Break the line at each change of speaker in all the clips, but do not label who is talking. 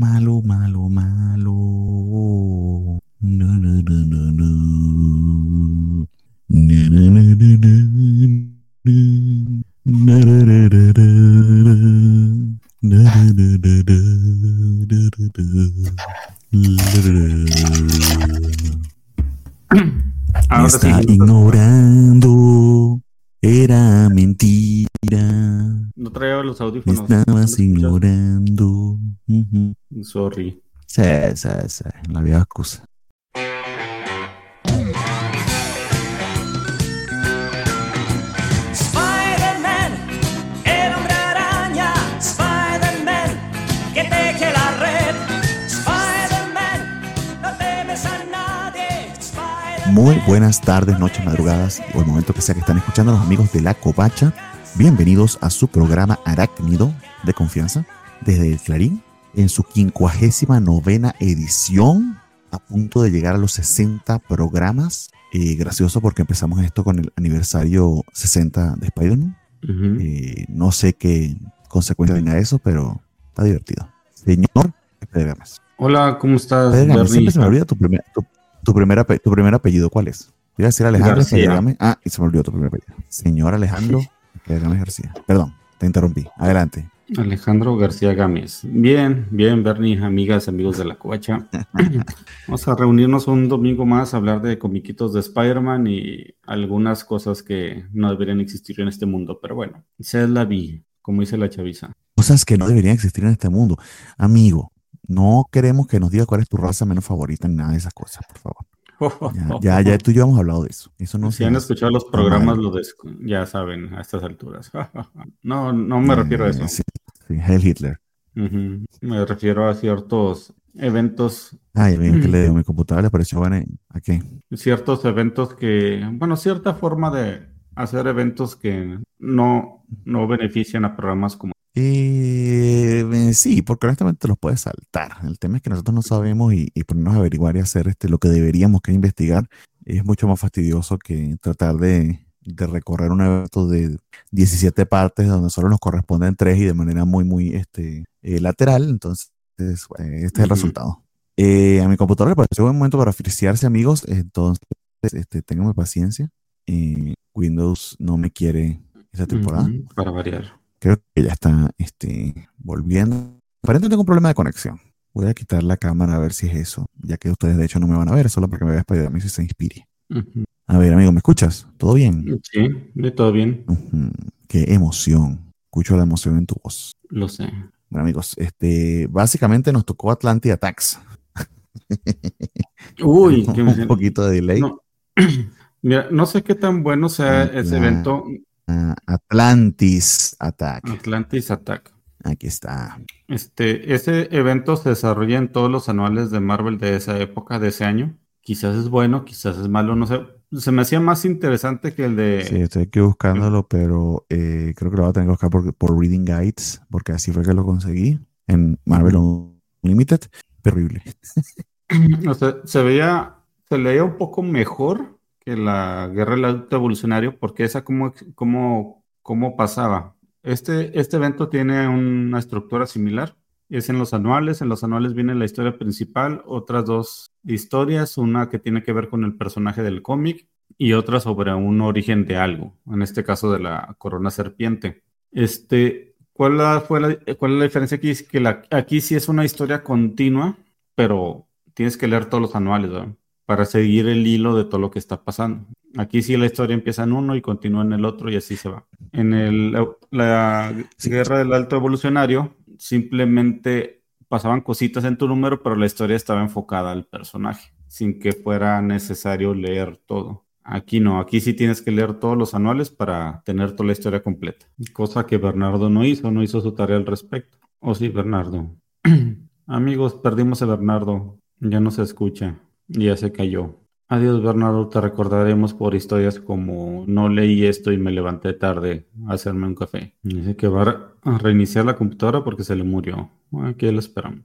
Malo, malo, malo. No, no, no, no, no. No, no, no, no, no, no. No, no, no, no, no, no. No, no, no, no, no, no, no. Me
Ahora sí,
está
no te-
ignorando. Era mentira.
no traigo los
Me
audífonos. ¿No me
estabas
escuchas?
ignorando. Ujú.
Sorry.
Sí, sí, sí. La vieja excusa.
Spider-Man, el hombre araña. Spider-Man, que teje la red. Spider-Man, no temes a nadie. Spider-Man.
Muy buenas tardes, noches, madrugadas o el momento que sea que están escuchando los amigos de La Covacha. Bienvenidos a su programa Arácnido de confianza desde el Clarín en su 59ª edición, a punto de llegar a los 60 programas. Gracioso porque empezamos esto con el aniversario 60 de Spider-Man.
Ujú.
No sé qué consecuencia tenga eso, pero está divertido. Señor Pedro Gámez.
Hola, ¿cómo estás,
Pedro Gámez,
Bernie?
siempre se me olvida tu primer apellido. ¿Cuál es? Te iba a decir Alejandro
García.
Pedro Gámez. Ah, y se me olvidó tu primer apellido. Señor Alejandro Pedro Gámez García. Perdón, te interrumpí. Adelante.
Alejandro García Gámez. Bien, bien, Bernie, amigas, amigos de la Covacha. Vamos a reunirnos un domingo más a hablar de comiquitos de Spider-Man y algunas cosas que no deberían existir en este mundo. Pero bueno, esa es la vi, como dice la chaviza.
Cosas que no deberían existir en este mundo. Amigo, no queremos que nos diga cuál es tu raza menos favorita ni nada de esas cosas, por favor. Ya tú y yo hemos hablado de eso. Eso no
Si
se
han
hace.
escuchado los
Está
programas,
mal.
ya saben a estas alturas. No, no me refiero a eso.
Sí, Heil Hitler.
Ujú. Me refiero a ciertos eventos,
Ay, amigo, que le digo, mi computadora le pareció buena. ¿A qué?
ciertos eventos que, bueno, cierta forma de hacer eventos que no benefician a programas como.
Sí, porque honestamente los puedes saltar. El tema es que nosotros no sabemos y ponernos a averiguar y hacer lo que deberíamos que investigar es mucho más fastidioso que tratar de recorrer un evento de 17 partes donde solo nos corresponden 3 y de manera muy, muy lateral. Entonces, este es el
Ujú.
resultado. A mi computadora le pareció buen momento para oficiarse, amigos. Entonces, ténganme paciencia. Windows no me quiere esta temporada.
Ujú, para variar.
Creo que ya está volviendo. Aparentemente tengo un problema de conexión. Voy a quitar la cámara a ver si es eso, ya que ustedes de hecho no me van a ver, solo porque me veas para ayudarme si se inspire.
Ujú.
A ver, amigo, ¿me escuchas? ¿Todo bien?
Sí, de todo bien,
Ujú. Qué emoción. Escucho la emoción en tu voz.
lo sé.
Bueno, amigos, básicamente nos tocó Atlantic Attacks.
Uy,
Un poquito de delay.
no. Mira, no sé qué tan bueno sea ese evento,
Atlantis Attack.
Atlantis Attack.
Aquí está.
Ese evento se desarrolla en todos los anuales de Marvel de esa época, de ese año. Quizás es bueno, quizás es malo, no sé. Se me hacía más interesante que el
Sí,
de.
estoy aquí buscándolo, pero creo que lo voy a tener que buscar por Reading Guides, porque así fue que lo conseguí en Marvel Unlimited. Terrible.
O sea, se leía un poco mejor que la Guerra del Auto Evolucionario, porque esa cómo pasaba. Este evento tiene una estructura similar. Es en los anuales. En los anuales viene la historia principal, otras dos historias, una que tiene que ver con el personaje del cómic y otra sobre un origen de algo, en este caso de la corona serpiente. ¿Cuál es la diferencia aquí? Es que aquí sí es una historia continua, pero tienes que leer todos los anuales, ¿verdad? Para seguir el hilo de todo lo que está pasando. Aquí sí la historia empieza en uno y continúa en el otro y así se va. La
Sí.
Guerra del Alto Evolucionario simplemente pasaban cositas en tu número, pero la historia estaba enfocada al personaje, sin que fuera necesario leer todo. Aquí no, aquí sí tienes que leer todos los anuales para tener toda la historia completa. Cosa que Bernardo no hizo su tarea al respecto. ¿O sí, Bernardo? Amigos, perdimos a Bernardo. Ya no se escucha. Ya se cayó. Adiós, Bernardo. Te recordaremos por historias como no leí esto y me levanté tarde a hacerme un café. Dice que va a reiniciar la computadora porque se le murió. Aquí lo esperamos.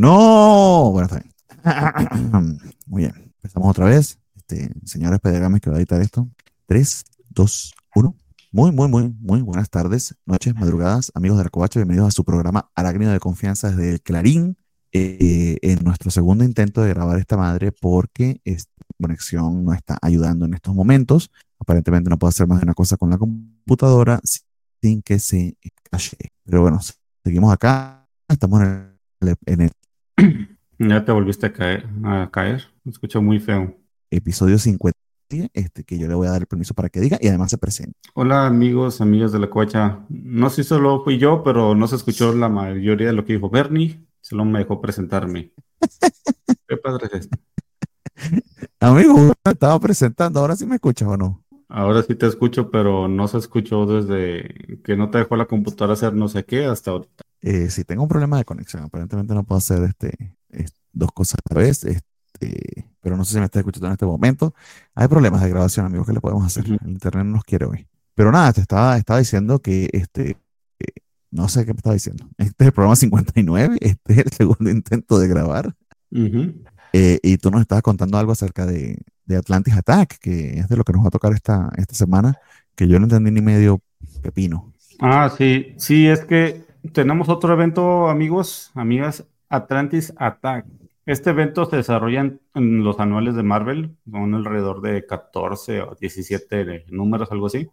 No, bueno, está bien. Muy bien, empezamos otra vez. Señores Pedregames que va a editar esto. 3, 2, 1. Muy buenas tardes, noches, madrugadas, amigos de la Covacha. Bienvenidos a su programa Arácnido de Confianza desde el Clarín. En nuestro segundo intento de grabar esta madre porque esta conexión no está ayudando en estos momentos. Aparentemente no puedo hacer más de una cosa con la computadora sin que se cache. Pero bueno, seguimos acá. Estamos en el
Ya te volviste a caer. Me escucho muy feo.
episodio 50, que yo le voy a dar el permiso para que diga y además se presente.
Hola amigos, amigas de la Covacha. No sé si solo fui yo, pero no se escuchó la mayoría de lo que dijo Bernie. Solo me dejó presentarme. Qué padre es esto.
Amigo, me estaba presentando. ¿Ahora sí me escuchas o no?
Ahora sí te escucho, pero no se escuchó desde que no te dejó la computadora hacer no sé qué hasta ahorita.
Sí, tengo un problema de conexión. Aparentemente no puedo hacer dos cosas a la vez. Pero no sé si me está escuchando en este momento. Hay problemas de grabación, amigos, ¿qué le podemos hacer?
Ujú.
El internet no nos quiere hoy. Pero nada, te estaba diciendo que no sé qué me estaba diciendo. Este es el programa 59. Este es el segundo intento de grabar.
Ujú.
Y tú nos estabas contando algo acerca de Atlantis Attack, que es de lo que nos va a tocar esta semana, que yo no entendí ni medio pepino.
Ah, sí, sí, es que tenemos otro evento, amigos, amigas, Atlantis Attack. Este evento se desarrolla en los anuales de Marvel, son alrededor de 14 o 17 números, algo así.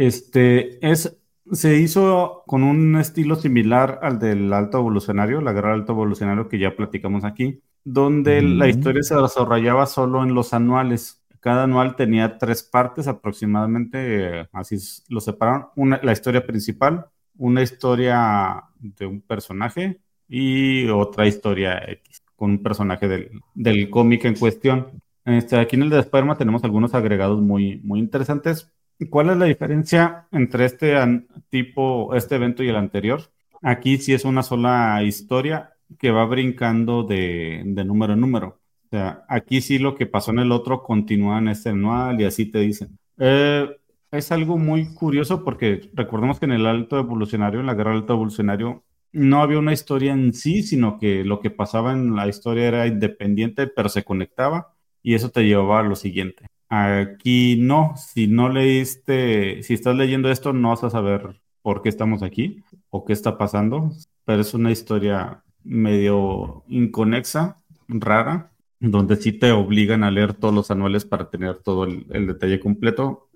Se hizo con un estilo similar al del Alto Evolucionario, la Guerra del Alto Evolucionario que ya platicamos aquí, donde la historia se desarrollaba solo en los anuales. Cada anual tenía 3 partes aproximadamente, así lo separaron. La historia principal, una historia de un personaje y otra historia X, con un personaje del cómic en cuestión. Aquí en el de Spider-Man tenemos algunos agregados muy interesantes. ¿Cuál es la diferencia entre este evento y el anterior? Aquí sí es una sola historia que va brincando de número en número. O sea, aquí sí lo que pasó en el otro continúa en este anual y así te dicen. Es algo muy curioso porque recordemos que en el Alto Evolucionario, en la Guerra del Alto Evolucionario, no había una historia en sí, sino que lo que pasaba en la historia era independiente, pero se conectaba y eso te llevaba a lo siguiente. Aquí no, si no leíste, si estás leyendo esto, no vas a saber por qué estamos aquí o qué está pasando, pero es una historia medio inconexa, rara, donde sí te obligan a leer todos los anuales para tener todo el detalle completo.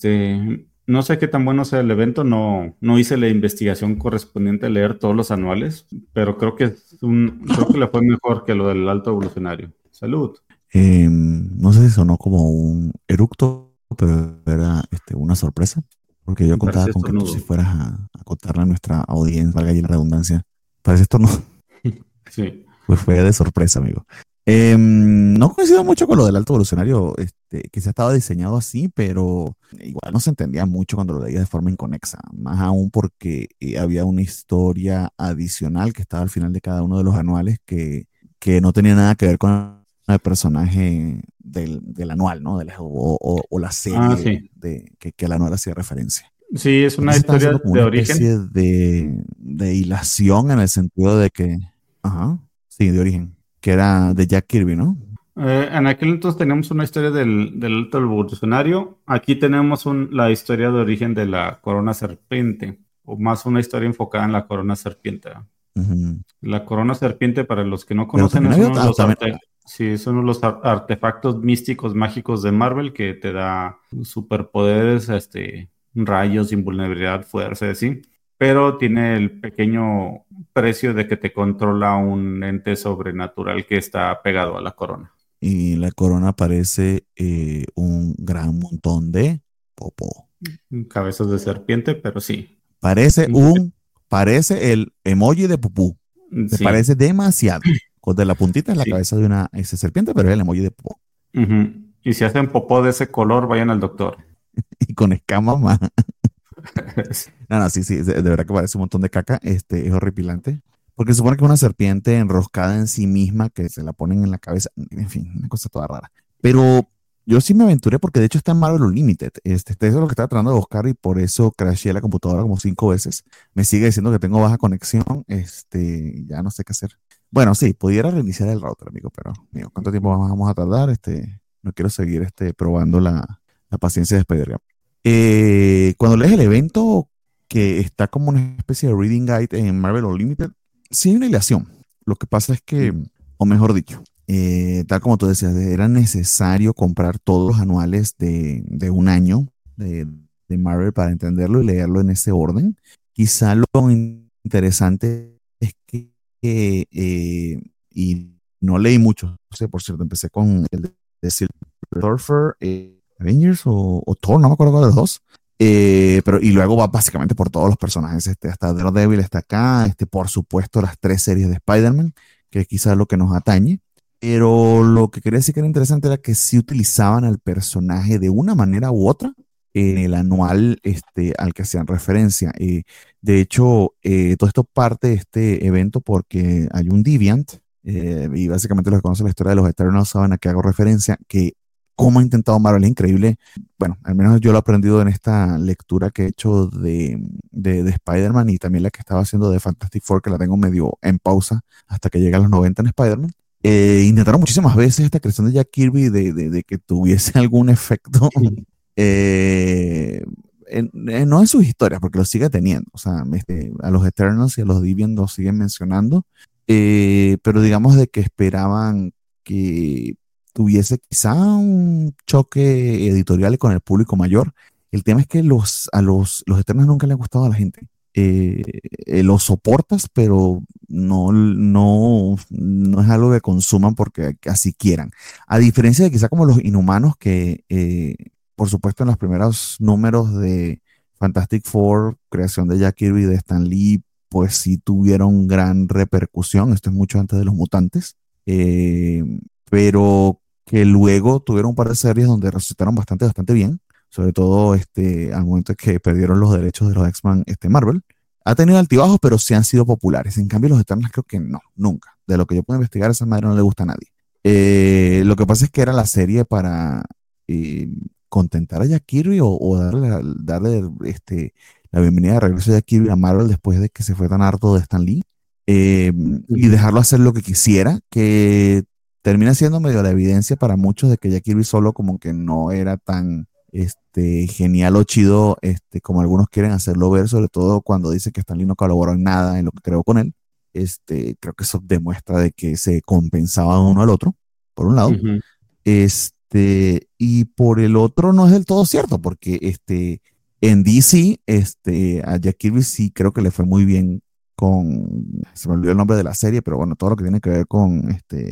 No sé qué tan bueno sea el evento, no hice la investigación correspondiente a leer todos los anuales, pero creo que creo que le fue mejor que lo del Alto Evolucionario. Salud.
No sé si sonó como un eructo, pero era una sorpresa, porque yo contaba
Parece
con que tú
estornudo.
si fueras a contarle a nuestra audiencia, valga allí la redundancia. Parece esto no,
Sí.
pues fue de sorpresa, amigo. No coincido mucho con lo del Alto Evolucionario, que se estaba diseñado así, pero igual no se entendía mucho cuando lo leía de forma inconexa, más aún porque había una historia adicional que estaba al final de cada uno de los anuales que no tenía nada que ver con el personaje del anual, ¿no? O la
Ah,
serie
sí.
que el anual hacía referencia.
Sí, es una
Aquí se está
historia
haciendo como
de
una
origen.
especie de hilación en el sentido de que, ajá, sí, de origen, que era de Jack Kirby, ¿no?
En aquel entonces teníamos una historia del Alto Evolucionario. Aquí tenemos la historia de origen de la corona serpiente, o más una historia enfocada en la corona serpiente.
Ujú.
La corona serpiente, para los que no
Pero
conocen,
también
es
había
uno de los,
también,
sí, es uno de los artefactos místicos mágicos de Marvel que te da superpoderes, rayos, invulnerabilidad, fuerza, así. Pero tiene el pequeño precio de que te controla un ente sobrenatural que está pegado a la corona.
y la corona parece un gran montón de popó.
Cabezas de serpiente, pero sí.
Parece el emoji de pupú. Se
Sí,
parece demasiado. Con de la puntita es la
sí.
cabeza de una serpiente, pero es el emoji de popó.
Ujú. Y si hacen popó de ese color, vayan al doctor.
Y con escamas más. No, sí, de verdad que parece un montón de caca. Es horripilante. Porque se supone que es una serpiente enroscada en sí misma que se la ponen en la cabeza. En fin, una cosa toda rara. Pero yo sí me aventuré porque de hecho está en Marvel Unlimited. Eso es lo que estaba tratando de buscar y por eso crasheé la computadora como 5 veces. Me sigue diciendo que tengo baja conexión. Ya no sé qué hacer. Bueno, sí, pudiera reiniciar el router, amigo, pero, amigo, ¿cuánto tiempo vamos a tardar? No quiero seguir probando la paciencia de Spider-Man. Cuando lees el evento, que está como una especie de reading guide en Marvel Unlimited, sí hay una ilación. Lo que pasa es que, o mejor dicho, tal como tú decías, era necesario comprar todos los anuales de un año de Marvel para entenderlo y leerlo en ese orden. Quizá lo interesante es que, y no leí mucho, no sé, por cierto, empecé con el de Silver Surfer, Avengers o Thor, no me acuerdo cuál de los dos. Pero y luego va básicamente por todos los personajes, hasta Daredevil está acá, por supuesto las 3 series de Spider-Man, que quizás es lo que nos atañe, pero lo que quería decir que era interesante era que sí utilizaban al personaje de una manera u otra en el anual al que hacían referencia. De hecho, todo esto parte de este evento porque hay un Deviant, y básicamente los que conocen la historia de los Eternals saben a qué hago referencia, que cómo ha intentado Marvel es increíble. Bueno, al menos yo lo he aprendido en esta lectura que he hecho de Spider-Man y también la que estaba haciendo de Fantastic Four, que la tengo medio en pausa hasta que llegue a los 90 en Spider-Man. Intentaron muchísimas veces esta creación de Jack Kirby de que tuviese algún efecto, no en sus historias, porque lo sigue teniendo. O sea, a los Eternals y a los Deviants los siguen mencionando, pero digamos de que esperaban que tuviese quizá un choque editorial con el público mayor. El tema es que los Eternals nunca le han gustado a la gente. Los soportas, pero no es algo que consuman porque así quieran. A diferencia de quizá como los Inhumanos, que por supuesto en los primeros números de Fantastic Four, creación de Jack Kirby y de Stan Lee, pues sí tuvieron gran repercusión. Esto es mucho antes de los Mutantes. Pero que luego tuvieron un par de series donde resucitaron bastante bien, sobre todo al momento que perdieron los derechos de los X-Men Marvel. Ha tenido altibajos, pero sí han sido populares. En cambio, los Eternals creo que no, nunca. De lo que yo puedo investigar, a esa madre no le gusta a nadie. Lo que pasa es que era la serie para contentar a Jack Kirby o darle la bienvenida de regreso a Jack Kirby a Marvel después de que se fue tan harto de Stan Lee, y dejarlo hacer lo que quisiera, que termina siendo medio la evidencia para muchos de que Jack Kirby solo como que no era tan genial o chido como algunos quieren hacerlo ver, sobre todo cuando dice que Stan Lee no colaboró en nada en lo que creó con él. Creo que eso demuestra de que se compensaba uno al otro, por un lado. Y por el otro no es del todo cierto, porque en DC, a Jack Kirby sí creo que le fue muy bien se me olvidó el nombre de la serie, pero bueno, todo lo que tiene que ver con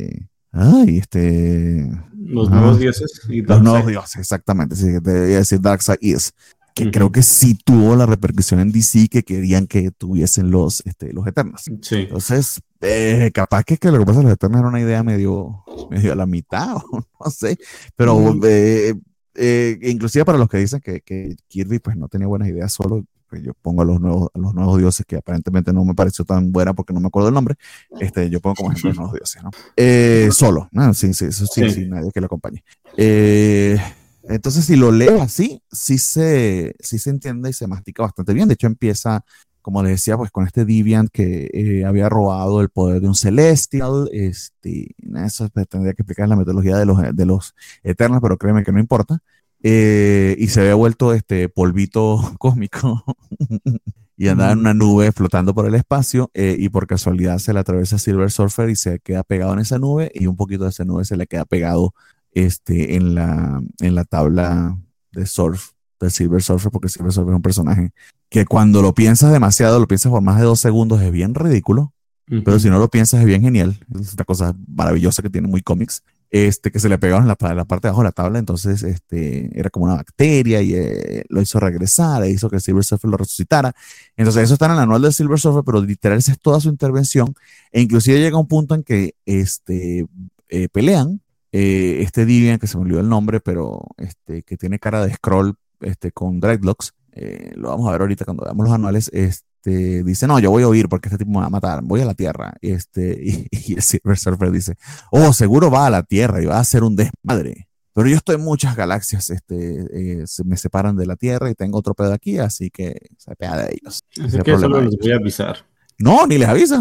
los nuevos dioses y
los nuevos dioses, exactamente. Sí, te iba a decir Darkseid Is, que creo que sí tuvo la repercusión en DC que querían que tuviesen los Eternals.
Sí.
Entonces, capaz que lo que pasa de los Eternals era una idea medio a la mitad, o no sé, pero inclusive para los que dicen que Kirby pues no tenía buenas ideas solo, pues yo pongo a los nuevos dioses, que aparentemente no me pareció tan buena porque no me acuerdo el nombre. Yo pongo como ejemplo los nuevos dioses, ¿no? Solo, ¿no? Sí, eso sí, nadie que lo acompañe. Entonces, si lo leo así, sí se entiende y se mastica bastante bien. De hecho, empieza, como les decía, pues con este Deviant que había robado el poder de un Celestial. Eso tendría que explicar la metodología de los Eternals, pero créeme que no importa. Y se había vuelto polvito cósmico y andaba en una nube flotando por el espacio, y por casualidad se le atraviesa Silver Surfer y se queda pegado en esa nube, y un poquito de esa nube se le queda pegado en la tabla de surf del Silver Surfer, porque Silver Surfer es un personaje que cuando lo piensas demasiado, lo piensas por más de 2 segundos, es bien ridículo, pero si no lo piensas es bien genial. Es una cosa maravillosa que tiene muy cómics. Que se le pegaron en la parte de abajo de la tabla, entonces era como una bacteria y lo hizo regresar, e hizo que el Silver Surfer lo resucitara. Entonces eso está en el anual del Silver Surfer, pero literal esa es toda su intervención, e inclusive llega un punto en que pelean, Deviant, que se me olvidó el nombre, pero que tiene cara de Skrull, con dreadlocks, lo vamos a ver ahorita cuando veamos los anuales. Dice, no, yo voy a huir porque este tipo me va a matar, voy a la Tierra. Y el Silver Surfer dice, oh, seguro va a la Tierra y va a ser un desmadre. Pero yo estoy en muchas galaxias, se me separan de la Tierra y tengo otro pedo aquí, así que se pega de ellos.
Así que solo les voy a avisar.
No, ni les avisa.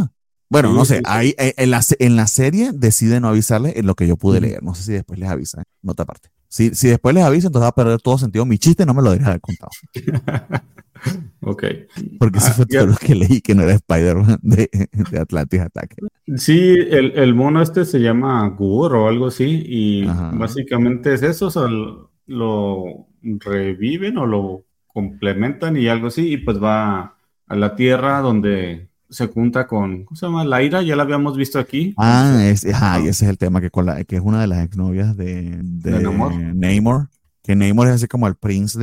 Bueno,
Sí,
no sé,
sí,
ahí en la serie decide no avisarles en lo que yo pude leer. No sé si después les avisa, nota aparte. Si después les avisa, entonces va a perder todo sentido. Mi chiste no me lo debería haber contado.
ok.
Porque eso fue todo lo que leí, que no era Spider-Man de Atlantis Attack.
Sí, el mono este se llama Gur o algo así, y
Ajá.
básicamente es eso, o sea, lo reviven o lo complementan y algo así, y pues va a la Tierra donde se junta con, ¿cómo se llama? Laira, ya la habíamos visto aquí,
Ajá, y ese es el tema que es una de las exnovias
de Namor.
de Namor, que Namor es así como el Prince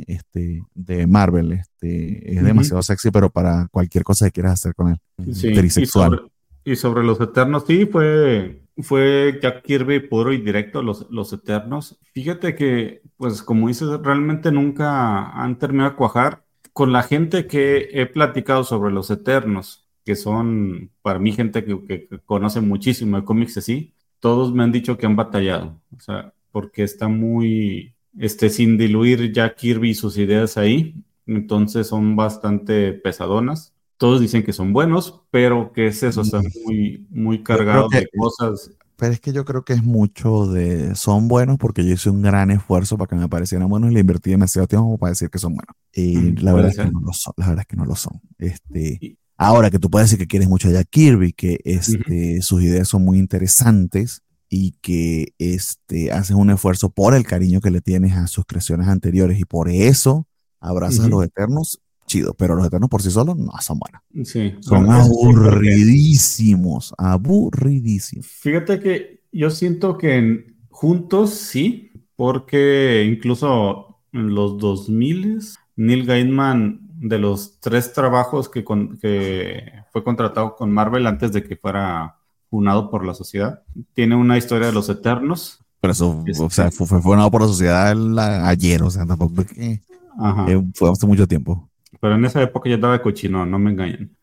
de Marvel, es
Ujú.
demasiado sexy, pero para cualquier cosa que quieras hacer con él,
Sí,
trisexual.
y sobre los Eternos, sí, fue Jack Kirby puro y directo, los Eternos. Fíjate que, pues como dices, realmente nunca han terminado de cuajar con la gente que he platicado sobre los Eternos, que son para mí gente que conoce muchísimo de cómics así. Todos me han dicho que han batallado, o sea, porque está muy, sin diluir Jack Kirby y sus ideas ahí, entonces son bastante pesadonas. Todos dicen que son buenos, pero que es eso, están
Mm,
muy, muy
Yo creo
cargados
que,
de cosas.
pero es que yo creo que es mucho son buenos porque yo hice un gran esfuerzo para que me parecieran buenos y le invertí demasiado tiempo como para decir que son buenos. Y la verdad
Puede
es que
ser.
no lo son, la verdad es que no lo son.
Y-
Ahora que tú puedes decir que quieres mucho a Jack Kirby, que
Ujú,
sus ideas son muy interesantes y que haces un esfuerzo por el cariño que le tienes a sus creaciones anteriores y por eso abrazas a
ujú.
los Eternos, chido, pero los Eternos por sí solos no son buenos.
Sí, bueno,
Son
eso sí, porque
aburridísimos, aburridísimos.
fíjate que yo siento que juntos sí, porque incluso en los 2000 Neil Gaiman, de los 3 trabajos que fue contratado con Marvel antes de que fuera funado por la sociedad, tiene una historia de los Eternos.
Pero eso, o sea,
Este,
fue fundado por la sociedad ayer, o sea, tampoco es que
ajá.
fue hace mucho tiempo.
Pero en esa época ya estaba de cochino, no me engañen.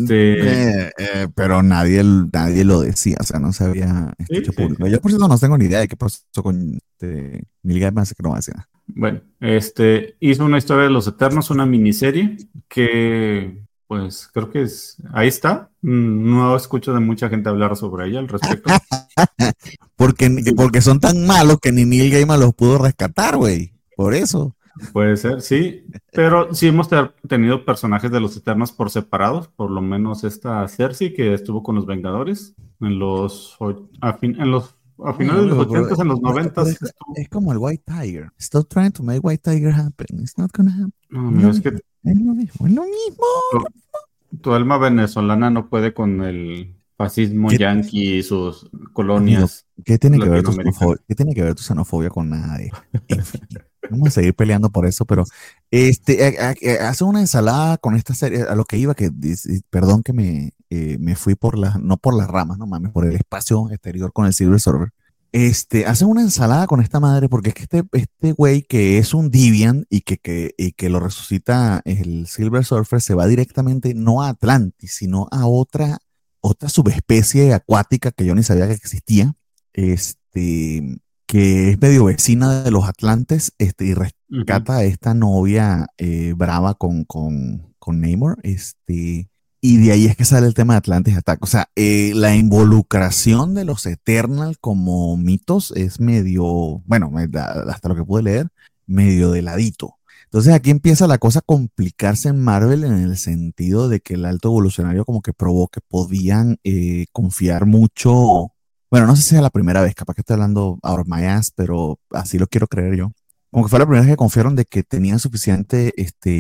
Pero nadie lo decía, o sea, no se había
Sí,
hecho
sí,
público.
sí.
Yo por cierto no tengo ni idea de qué pasó con Neil Gaiman, así que no va a decir nada.
Bueno, hizo una historia de los Eternos, una miniserie que, pues, creo que ahí está. No escucho de mucha gente hablar sobre ella al respecto. Sí,
Porque son tan malos que ni Neil Gaiman los pudo rescatar, güey. Por eso.
puede ser, sí. Pero sí hemos tenido personajes de los Eternos por separados, por lo menos esta Cersei que estuvo con los Vengadores en a finales de los 80s, en los 90s estuvo.
Es como el White Tiger. Stop trying to make White Tiger happen. It's not gonna happen.
No,
Es
amigo,
lo
es
mismo.
que
Es lo mismo. Es lo mismo.
tu alma venezolana no puede con el fascismo
¿Qué,
yanqui y sus
amigo,
colonias
¿qué tiene que ver tu
latinoamericanas.
xenofobia? ¿Qué tiene que ver tu xenofobia con nada de esto? En fin, vamos a seguir peleando por eso, pero hace una ensalada con esta serie, a lo que iba, perdón que me fui no por las ramas, no mames, por el espacio exterior con el Silver Surfer. Hace una ensalada con esta madre, porque es que este güey que es un Deviant y que lo resucita el Silver Surfer se va directamente no a Atlantis, sino a otra subespecie acuática que yo ni sabía que existía, que es medio vecina de los Atlantes, y
Ujú.
rescata a esta novia brava con Namor, y de ahí es que sale el tema de Atlantis Attack. O sea, la involucración de los Eternal como mitos es medio, bueno, hasta lo que pude leer, medio de ladito. Entonces aquí empieza la cosa a complicarse en Marvel en el sentido de que el alto evolucionario como que probó que podían confiar mucho. Bueno, no sé si sea la primera vez, capaz que estoy hablando out of my ass, pero así lo quiero creer yo. Como que fue la primera vez que confiaron de que tenían suficiente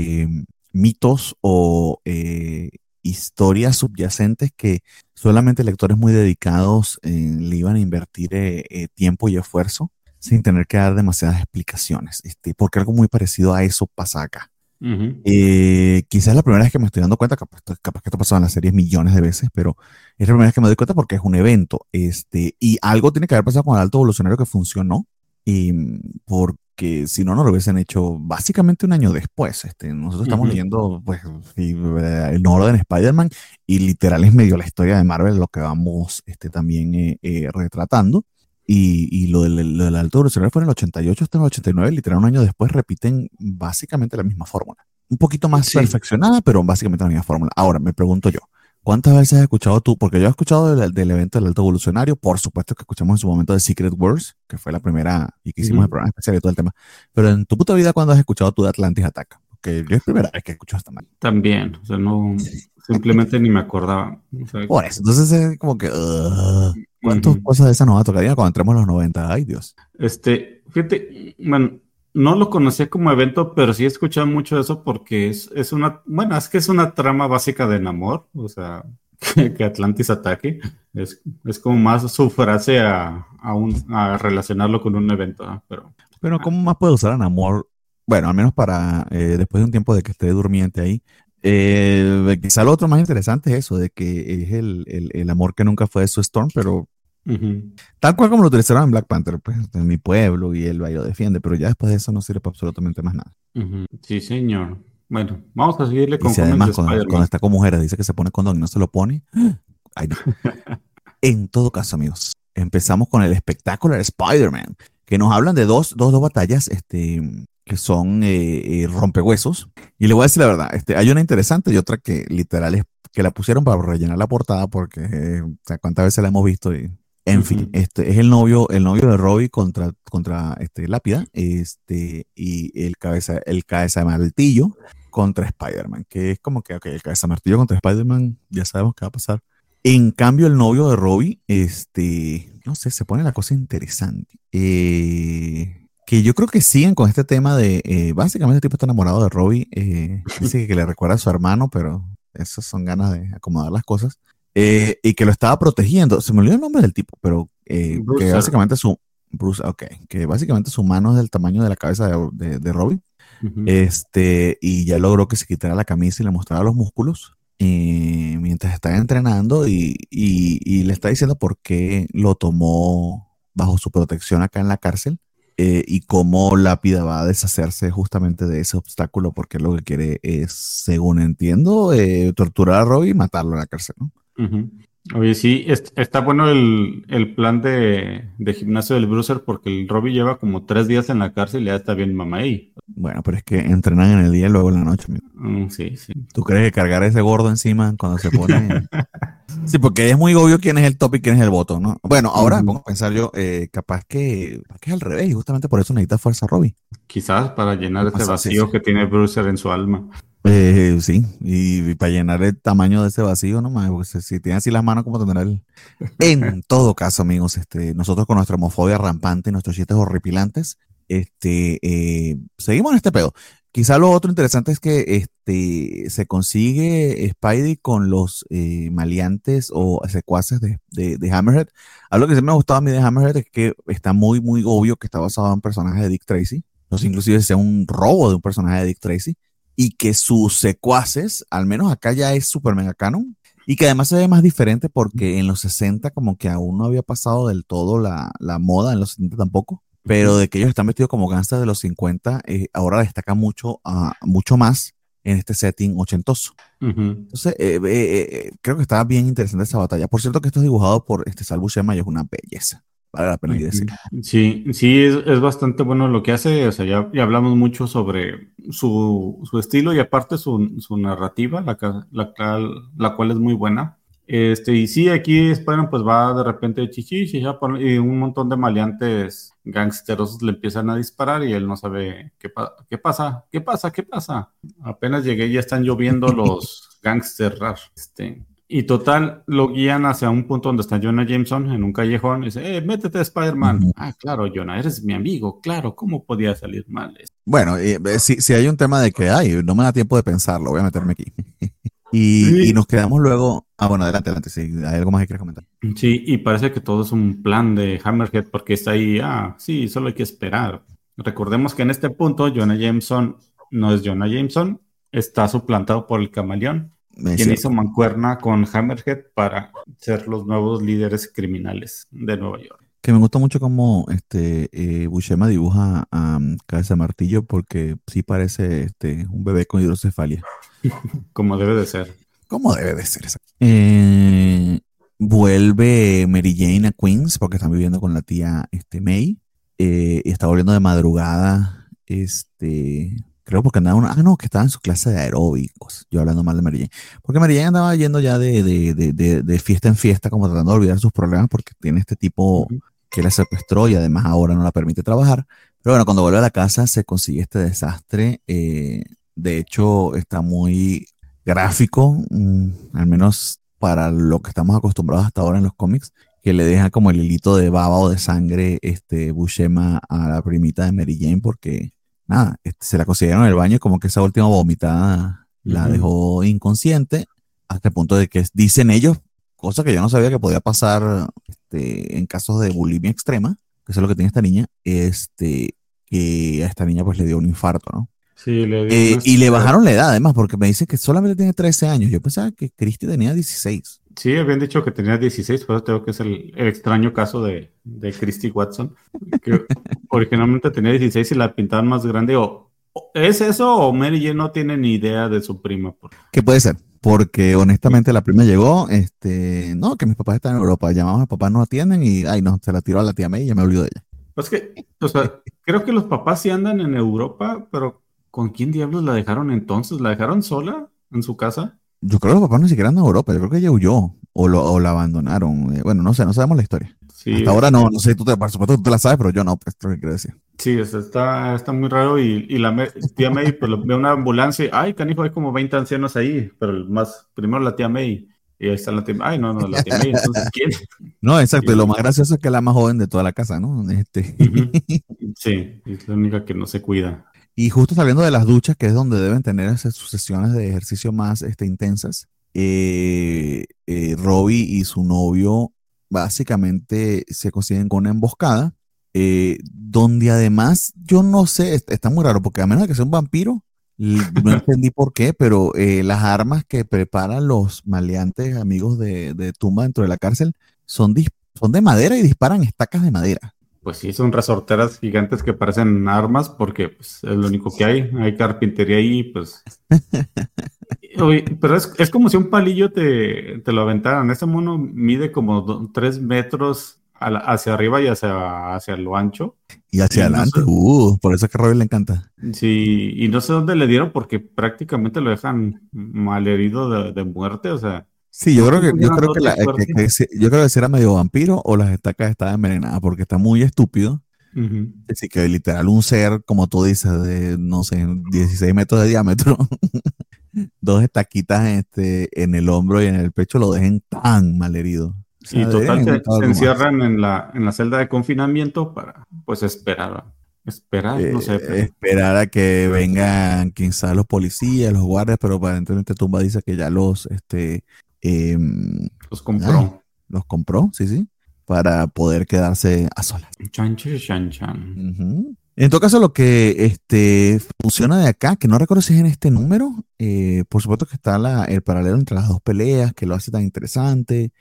mitos o historias subyacentes que solamente lectores muy dedicados le iban a invertir tiempo y esfuerzo sin tener que dar demasiadas explicaciones, porque algo muy parecido a eso pasa acá.
Ujú.
Quizás es la primera vez que me estoy dando cuenta, capaz que esto ha pasado en las series millones de veces, pero es la primera vez que me doy cuenta porque es un evento, y algo tiene que haber pasado con el alto evolucionario que funcionó, y porque si no, no lo hubiesen hecho básicamente un año después. Nosotros estamos
Ujú.
leyendo pues, el nuevo orden Spider-Man y literal es medio la historia de Marvel lo que vamos también retratando. Y lo del alto evolucionario fue en el 88 hasta el 89, literal un año después repiten básicamente la misma fórmula. Un poquito más
Sí.
perfeccionada, pero básicamente la misma fórmula. Ahora, me pregunto yo, ¿Cuántas veces has escuchado tú? Porque yo he escuchado del evento del Alto Evolucionario, por supuesto que escuchamos en su momento de Secret Wars, que fue la primera y que hicimos el programa especial y todo el tema. Pero en tu puta vida, ¿cuándo has escuchado tú de Atlantis Attack? Porque yo es primera vez que escucho esta madre.
También, o sea, no, simplemente ni me acordaba. O sea,
Por eso, entonces es como que, ¿cuántas cosas de esas nos va a tocar cuando entremos en los 90? Ay, Dios.
Fíjate, bueno, no lo conocía como evento, pero sí he escuchado mucho de eso porque es una, bueno, es que es una trama básica de Namor, o sea, que Atlantis ataque. Es como más su frase a relacionarlo con un evento, ¿no?
Pero ¿cómo más puede usar a Namor? Bueno, al menos para después de un tiempo de que esté durmiente ahí. Quizá lo otro más interesante es eso, de que es el amor que nunca fue de su Storm, pero tal cual como lo utilizaron en Black Panther, pues en mi pueblo y él va y lo defiende, pero ya después de eso no sirve para absolutamente más nada.
Sí, señor. Bueno, vamos a seguirle
Y
con
si
cómics
además
de
cuando
Spider-Man.
está con mujeres dice que se pone condón y no se lo pone, ay, no. En todo caso, amigos, empezamos con el espectacular Spider-Man, que nos hablan de dos batallas que son rompehuesos. Y le voy a decir la verdad, hay una interesante y otra que literal es que la pusieron para rellenar la portada porque, o sea, cuántas veces la hemos visto. En fin, es el novio de Robbie contra Lápida, y el cabeza de martillo contra Spider-Man, que es como que, ok, el cabeza de martillo contra Spider-Man, ya sabemos qué va a pasar. En cambio, el novio de Robbie, no sé, se pone la cosa interesante. Que yo creo que siguen con este tema de, básicamente el tipo está enamorado de Robbie, dice que le recuerda a su hermano, pero esas son ganas de acomodar las cosas. Y que lo estaba protegiendo. Se me olvidó el nombre del tipo, pero que básicamente que básicamente su mano es del tamaño de la cabeza de Robbie. Y ya logró que se quitara la camisa y le mostrara los músculos mientras estaba entrenando y le está diciendo por qué lo tomó bajo su protección acá en la cárcel, y cómo Lápida va a deshacerse justamente de ese obstáculo porque lo que quiere es, según entiendo, torturar a Robbie y matarlo en la cárcel, ¿no?
Oye, sí, está bueno el plan de gimnasio del Bruiser porque el Robbie lleva como 3 días en la cárcel y ya está bien mamá ahí.
Bueno, pero es que entrenan en el día y luego en la noche, amigo.
Sí, sí.
¿Tú crees que cargar ese gordo encima cuando se pone? Sí, porque es muy obvio quién es el top y quién es el bottom, ¿no? Bueno, ahora me pongo a pensar yo, capaz que es al revés y justamente por eso necesita fuerza Robbie.
Quizás para llenar ese vacío que tiene Bruiser en su alma.
Sí, y para llenar el tamaño de ese vacío, no mames, porque si tiene así las manos, ¿cómo tendrá él? En todo caso, amigos, nosotros con nuestra homofobia rampante y nuestros chistes horripilantes, seguimos en este pedo. Quizá lo otro interesante es que se consigue Spidey con los maleantes o secuaces de Hammerhead. Algo que sí me ha gustado a mí de Hammerhead es que está muy, muy obvio que está basado en un personaje de Dick Tracy. No sé, inclusive sea un robo de un personaje de Dick Tracy. Y que sus secuaces, al menos acá ya es super mega canon, y que además se ve más diferente porque en los 60 como que aún no había pasado del todo la moda, en los 70 tampoco, pero de que ellos están vestidos como gangsters de los 50, ahora destaca mucho más en este setting ochentoso. Entonces, creo que está bien interesante esa batalla. Por cierto que esto es dibujado por Sal Buscema y es una belleza. Vale la pena decirlo.
Sí, sí, es bastante bueno lo que hace. O sea, ya hablamos mucho sobre su estilo y aparte su narrativa, la cual es muy buena. Y sí, aquí Spider-Man pues va de repente y un montón de maleantes gangsterosos le empiezan a disparar y él no sabe qué pasa. Apenas llegué y ya están lloviendo los gangsters. Y total, lo guían hacia un punto donde está Jonah Jameson en un callejón y dice, métete Spider-Man. Ah, claro, Jonah, eres mi amigo, claro, ¿cómo podía salir mal esto?
Bueno, si hay un tema de que, no me da tiempo de pensarlo, voy a meterme aquí. Y nos quedamos luego, bueno, adelante, si hay algo más que quieras comentar.
Sí, y parece que todo es un plan de Hammerhead porque está ahí, sí, solo hay que esperar. Recordemos que en este punto Jonah Jameson no es Jonah Jameson, está suplantado por el Camaleón, quien hizo mancuerna con Hammerhead para ser los nuevos líderes criminales de Nueva York.
Que me gusta mucho cómo Buscema dibuja a Cabeza de Martillo porque sí parece un bebé con hidrocefalia.
Como debe de ser.
Como debe de ser. Vuelve Mary Jane a Queens porque están viviendo con la tía May. Y está volviendo de madrugada. Creo creo porque andaba no, que estaba en su clase de aeróbicos, yo hablando mal de Mary Jane, porque Mary Jane andaba yendo ya de fiesta en fiesta, como tratando de olvidar sus problemas, porque tiene este tipo
Ujú.
que la secuestró y además ahora no la permite trabajar, pero bueno, cuando vuelve a la casa se consigue este desastre, de hecho está muy gráfico, al menos para lo que estamos acostumbrados hasta ahora en los cómics, que le deja como el hilito de baba o de sangre, Buscema a la primita de Mary Jane, porque nada, se la consiguieron en el baño y como que esa última vomitada la
Ujú.
dejó inconsciente, hasta el punto de que dicen ellos, cosa que yo no sabía que podía pasar en casos de bulimia extrema, que eso es lo que tiene esta niña, que a esta niña pues le dio un infarto, ¿no?
Sí, le dio una...
Y le bajaron la edad además, porque me dicen que solamente tiene 13 años. Yo pensaba que Christy tenía 16.
Sí, habían dicho que tenía 16, pero tengo que es el extraño caso de Christy Watson, que originalmente tenía 16 y la pintaban más grande. O ¿es eso o Mary Jane no tiene ni idea de su prima?
¿Qué puede ser? Porque honestamente la prima llegó, no, que mis papás están en Europa, llamamos a papá, no atienden y, ay no, se la tiró a la tía May y ya me olvidó de ella.
Pues que, o sea, creo que los papás sí andan en Europa, pero ¿con quién diablos la dejaron entonces? ¿La dejaron sola en su casa?
Yo creo que los papás ni siquiera andan en Europa, yo creo que ella huyó o la abandonaron. Bueno, no sé, no sabemos la historia.
Sí,
Hasta ahora no sé, por supuesto tú te la sabes, pero yo no, pues es lo que quiero decir.
sí, o sea, está muy raro y tía May pues, ve una ambulancia y, ay, canijo, hay como 20 ancianos ahí, pero primero la tía May y ahí está la tía May, ay, no, la tía May, entonces, ¿quién?
No, exacto, y lo
Y-
más gracioso es que es la más joven de toda la casa, ¿no?
Ujú. Sí, es la única que no se cuida.
Y justo saliendo de las duchas, que es donde deben tener esas sus sesiones de ejercicio más intensas, Robbie y su novio básicamente se consiguen con una emboscada, donde además, yo no sé, está muy raro, porque a menos de que sea un vampiro, no entendí por qué, pero las armas que preparan los maleantes amigos de Tumba dentro de la cárcel son de madera y disparan estacas de madera.
Pues sí, son resorteras gigantes que parecen armas porque pues, es lo único que hay carpintería ahí, pues... Oye, pero es como si un palillo te lo aventaran. Ese mono mide como 3 metros hacia arriba y hacia lo ancho.
Y hacia
Y no sé,
adelante, por eso es que a Robbie le encanta.
sí, y no sé dónde le dieron porque prácticamente lo dejan malherido de muerte. O sea,
Sí,
no fue
yo
un
creo que,
grandote fuerte.
yo creo que si era medio vampiro o las estacas estaban envenenadas porque está muy estúpido.
Ujú.
Así que literal un ser, como tú dices, de, no sé, 16 metros de diámetro, dos estaquitas en el hombro y en el pecho lo dejen tan mal herido. O
Y
sea, deberían
total,
haber
se,
inventado
se
algo más.
encierran en la celda de confinamiento para, pues, esperar. Esperar, no sé, pero
Esperar a que vengan quizás los policías, los guardias, pero aparentemente Tumba dice que ya em,
los
ay,
compró.
los compró, sí, sí, para poder quedarse a solas.
Chan, chan, chan, chan.
Ujú. En todo caso, lo que funciona de acá, que no recuerdo si es en este número, por supuesto que está el paralelo entre las dos peleas, que lo hace tan interesante,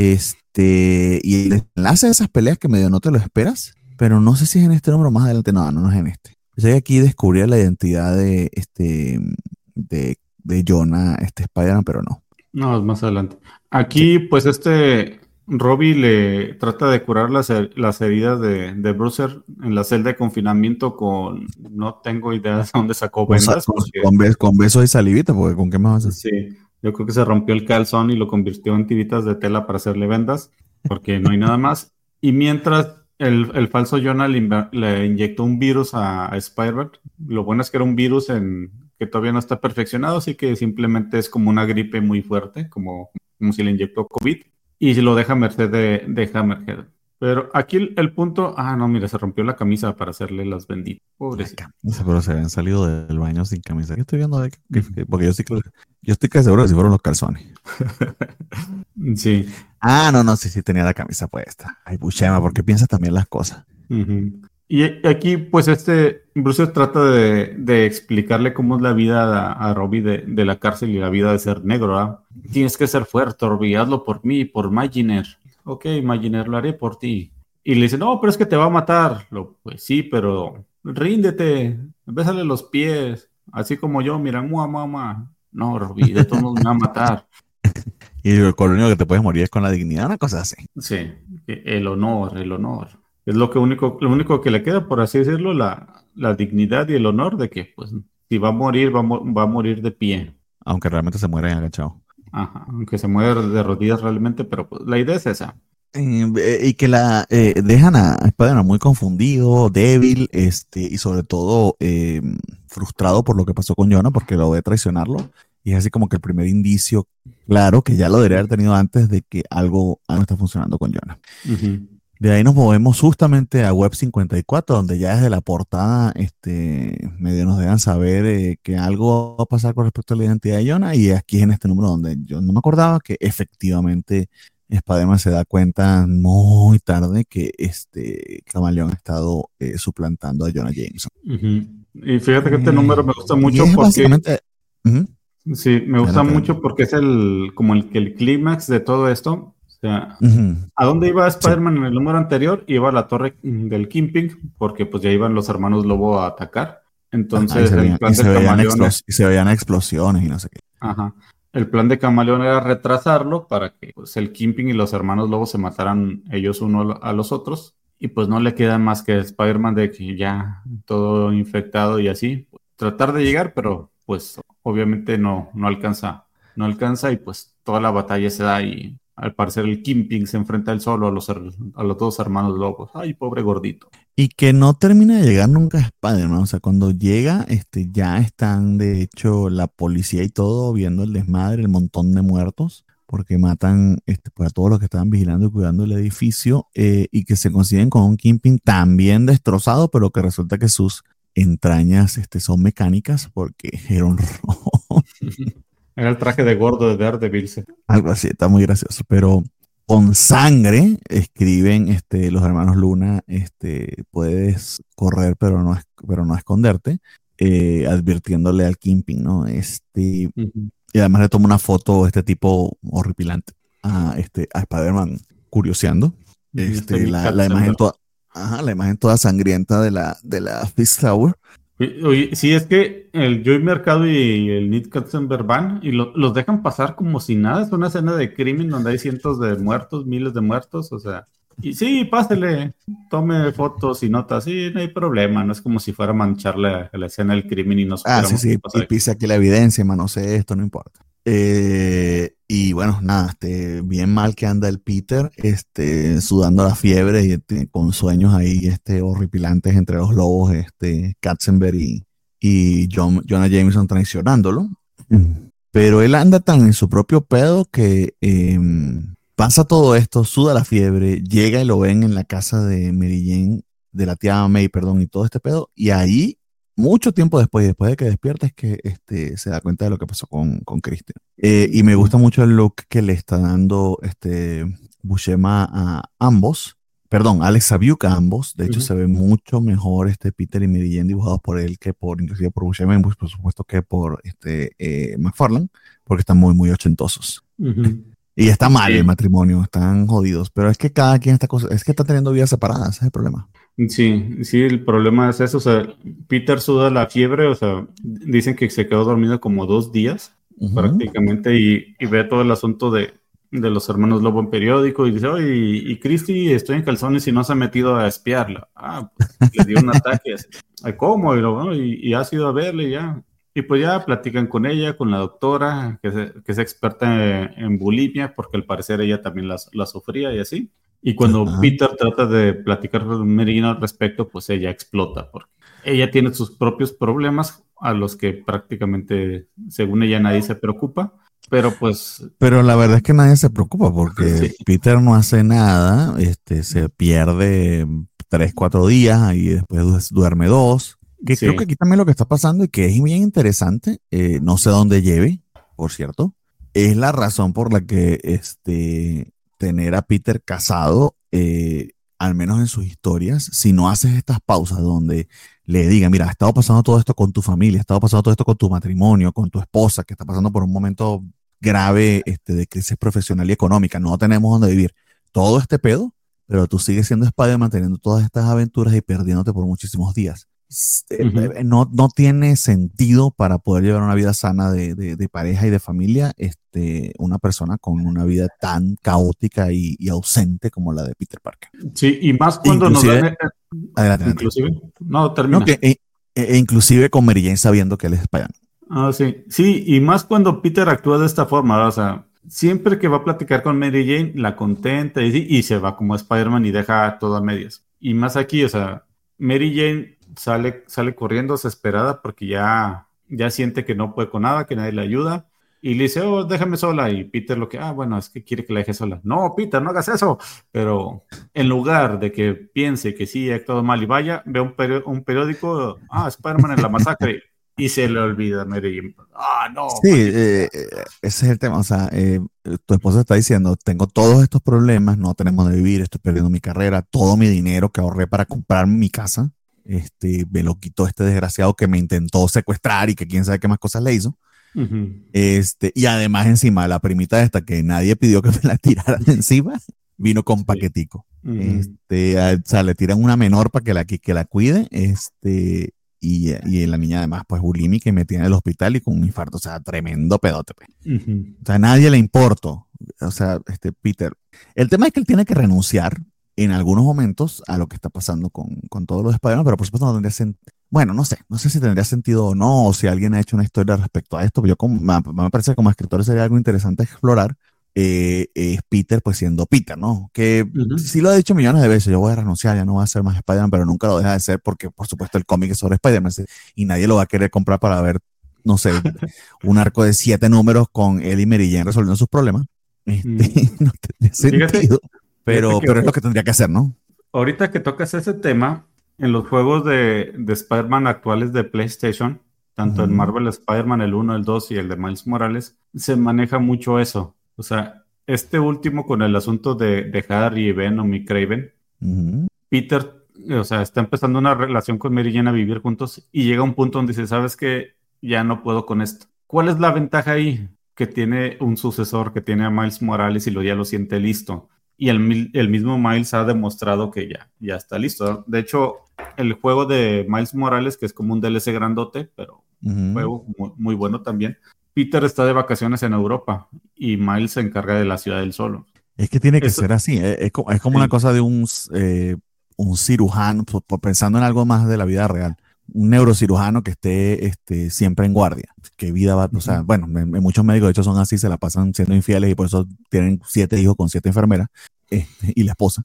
y el enlace de esas peleas que medio no te lo esperas, pero no sé si es en este número o más adelante, no es en este. Yo sé que aquí descubría la identidad de Jonah, Spider-Man, pero no.
No, es más adelante.
Sí.
Aquí, pues, Robbie le trata de curar las heridas de Bruiser en la celda de confinamiento con, no tengo idea de dónde sacó
Con, sa-
vendas,
con,
porque
con besos y salivita, porque ¿con qué más vas a hacer?
sí, yo creo que se rompió el calzón y lo convirtió en tiritas de tela para hacerle vendas, porque no hay nada más. Y mientras el falso Jonah le inyectó un virus a Spider-Man, lo bueno es que era un virus que todavía no está perfeccionado, así que simplemente es como una gripe muy fuerte, como si le inyectó COVID, y lo deja a merced de Hammerhead. Pero aquí el punto, no, mira, se rompió la camisa para hacerle las benditas.
La
Pobrecito.
camisa, pero se habían salido del baño sin camisa. ¿Qué estoy viendo? Porque yo estoy casi seguro que si fueron los calzones.
Sí.
Ah, no, sí tenía la camisa puesta. Ay, Buchema, ¿por qué piensas también las cosas?
Ujú. Y aquí, pues, Bruce trata de explicarle cómo es la vida a Robbie de la cárcel y la vida de ser negro, ¿verdad? Tienes que ser fuerte, Robbie, hazlo por mí, por Maginer. Ok, Maginer, lo haré por ti. Y le dice, no, pero es que te va a matar. Pues sí, pero ríndete, bésale los pies, así como yo, mira, mua, mua, mua. No, Robbie, de todos modos me va a matar.
Y con lo único que te puedes morir es con la dignidad, una cosa así.
Sí, el honor, el honor. Es lo único que le queda, por así decirlo, la dignidad y el honor de que, pues, si va a morir, va a morir de pie.
Aunque realmente se muere agachado.
Ajá, aunque se muere de rodillas realmente, pero pues, la idea es esa.
Y que dejan a Spider-Man muy confundido, débil, y sobre todo frustrado por lo que pasó con Jonah, porque lo ve traicionarlo. Y es así como que el primer indicio, claro, que ya lo debería haber tenido antes de que algo no está funcionando con Jonah.
Ujú.
De ahí nos movemos justamente a Web 54, donde ya desde la portada medio nos dejan saber que algo va a pasar con respecto a la identidad de Jonah. Y aquí en este número donde yo no me acordaba que efectivamente Spider-Man se da cuenta muy tarde que Camaleón ha estado suplantando a Jonah Jameson.
Ujú. Y fíjate que este número me gusta
Y
mucho
es
porque
básicamente... Ujú.
sí, me gusta
Adelante,
mucho
adelante.
porque es como el clímax de todo esto. O sea,
Ujú.
¿a dónde iba
Sí.
Spider-Man en el número anterior? Iba a la torre del Kingpin, porque pues ya iban los hermanos Lobo a atacar.
Ajá, y
Entonces el plan del camaleón
y se veían explosiones y no sé qué.
ajá. El plan de Camaleón era retrasarlo para que pues, el Kingpin y los hermanos Lobo se mataran ellos uno a los otros. Y pues no le queda más que Spider-Man de que ya todo infectado y así. Tratar de llegar, pero pues obviamente no alcanza. No alcanza y pues toda la batalla se da y al parecer el Kingpin se enfrenta él solo a los dos hermanos Lobos. Ay, pobre gordito.
Y que no termina de llegar nunca a Spider-Man. O sea, cuando llega, ya están, de hecho, la policía y todo viendo el desmadre, el montón de muertos, porque matan pues, a todos los que estaban vigilando y cuidando el edificio, y que se consiguen con un Kingpin también destrozado, pero que resulta que sus entrañas son mecánicas porque era un robo.
Era el traje de gordo de Daredevil.
Algo así, está muy gracioso, pero con sangre escriben los hermanos Luna, puedes correr pero no esconderte, advirtiéndole al Kingpin, ¿no?
Ujú.
Y además le toma una foto este tipo horripilante a Spider-Man curioseando.
Este Nick
La imagen
Katzenberg.
toda, ajá, la imagen toda sangrienta de la Fist Tower.
Oye, sí, es que el Joey Mercado y el Nick Katzenberg van y los dejan pasar como si nada. Es una escena de crimen donde hay cientos de muertos, miles de muertos, o sea. Y sí, pásele, tome fotos y notas, sí, no hay problema. No es como si fuera a manchar la escena del crimen y no
Ah, sí,
supiéramos qué
sí,
pasa
y
ahí.
pise aquí la evidencia, manosee esto, no importa. Y bueno, nada, bien mal que anda el Peter, sudando la fiebre y con sueños ahí, horripilantes entre los lobos, Katzenberg y Jonah Jameson traicionándolo. Pero él anda tan en su propio pedo que pasa todo esto, suda la fiebre, llega y lo ven en la casa de Mary Jane, de la tía May, perdón, y todo este pedo, y ahí mucho tiempo después de que despierta, es que se da cuenta de lo que pasó con Christian. Y me gusta mucho el look que le está dando Buscema a ambos. Perdón, Alex Saviuk a ambos. De hecho,
Ujú.
se ve mucho mejor Peter y Mary Jane dibujados por él que inclusive por Buscema, y por supuesto que por McFarlane, porque están muy, muy ochentosos.
Ujú.
Y está mal el
Sí,
matrimonio, están jodidos, pero es que cada quien es que está teniendo vidas separadas, ese es el problema.
sí, el problema es eso, o sea, Peter suda la fiebre, o sea, dicen que se quedó dormido como 2 días
Ujú.
prácticamente y ve todo el asunto de los hermanos Lobo en periódico y dice, oye, y Christy, estoy en calzones y no se ha metido a espiarla. Ah, pues le dio un ataque, así, "Ay, ¿cómo? Y has ido a verle ya. Y pues ya platican con ella, con la doctora, que es experta en bulimia, porque al parecer ella también la sufría y así. Y cuando
Ajá.
Peter trata de platicar con Merino al respecto, pues ella explota, porque ella tiene sus propios problemas a los que prácticamente, según ella, nadie se preocupa, pero pues
Pero la verdad es que nadie se preocupa porque
sí,
Peter no hace nada, se pierde 3, 4 días y después duerme 2. Que creo que
sí.
aquí también lo que está pasando y que es bien interesante, no sé dónde lleve, por cierto, es la razón por la que tener a Peter casado, al menos en sus historias, si no haces estas pausas donde le diga, mira, ha estado pasando todo esto con tu familia, ha estado pasando todo esto con tu matrimonio, con tu esposa, que está pasando por un momento grave de crisis profesional y económica, no tenemos dónde vivir, todo este pedo, pero tú sigues siendo Spider-Man teniendo todas estas aventuras y perdiéndote por muchísimos días.
Ujú.
No tiene sentido para poder llevar una vida sana de pareja y de familia, una persona con una vida tan caótica y ausente como la de Peter Parker.
Sí, y más cuando nos dan,
Inclusive, adelante, adelante.
inclusive, no,
No,
termina.
E inclusive con Mary Jane sabiendo que él es Spider-Man.
Ah, sí. Sí, y más cuando Peter actúa de esta forma, ¿verdad? O sea, siempre que va a platicar con Mary Jane, la contenta y se va como Spider-Man y deja todo a medias. Y más aquí, o sea, Mary Jane sale corriendo desesperada porque ya siente que no puede con nada, que nadie le ayuda. Y le dice, oh, déjame sola. Y Peter lo que, bueno, es que quiere que la deje sola. No, Peter, no hagas eso. Pero en lugar de que piense que sí, ha actuado mal y vaya, ve un periódico, Spider-Man en la masacre. Y se le olvida Mary Jane. No,
Sí,
maldito sea.
ese es el tema. O sea, tu esposa está diciendo, tengo todos estos problemas, no tenemos de vivir, estoy perdiendo mi carrera, todo mi dinero que ahorré para comprar mi casa. Me lo quitó este desgraciado que me intentó secuestrar y que quién sabe qué más cosas le hizo.
Ujú.
Y además encima, la primita esta que nadie pidió que me la tiraran encima, vino con
Sí.
paquetico.
Ujú.
O sea, le tiran una menor para que la cuide, y la niña además, pues, bulímica y metida en el hospital y con un infarto, o sea, tremendo pedote, pues.
Ujú.
O sea, a nadie le importó. O sea, Peter. El tema es que él tiene que renunciar en algunos momentos a lo que está pasando con todos los Spider-Man, pero por supuesto no tendría sentido. Bueno, no sé si tendría sentido o no, o si alguien ha hecho una historia respecto a esto, pero me parece que como escritor sería algo interesante explorar. Es Peter, pues siendo Peter, ¿no? Que
Ujú.
sí lo ha dicho millones de veces, yo voy a renunciar, ya no voy a ser más Spider-Man, pero nunca lo deja de ser porque, por supuesto, el cómic es sobre Spider-Man y nadie lo va a querer comprar para ver, no sé, un arco de 7 números con él y Mary Jane resolviendo sus problemas.
Mm.
No tendría
Fíjate,
sentido,
fíjate que
pero es lo que tendría que hacer, ¿no?
ahorita que tocas ese tema, en los juegos de Spider-Man actuales de PlayStation, tanto en
Ujú,
Marvel Spider-Man, el uno, el 2 y el de Miles Morales, se maneja mucho eso. O sea, este último con el asunto de Harry, Venom y Kraven,
ujú.
Peter, o sea, está empezando una relación con Mary Jane a vivir juntos y llega un punto donde dice, ¿sabes qué? Ya no puedo con esto. ¿Cuál es la ventaja ahí? Que tiene un sucesor, que tiene a Miles Morales y ya lo siente listo. Y el mismo Miles ha demostrado que ya está listo. De hecho, el juego de Miles Morales, que es como un DLC grandote, pero un
Ujú.
juego muy bueno también, Peter está de vacaciones en Europa y Miles se encarga de la ciudad del solo.
Es que tiene que
Eso,
ser así. Es como una
sí.
cosa de un cirujano, pensando en algo más de la vida real. Un neurocirujano que esté siempre en guardia. ¿Qué vida va? O sea,
Ujú.
bueno, muchos médicos de hecho son así, se la pasan siendo infieles y por eso tienen 7 hijos con 7 enfermeras, y la esposa.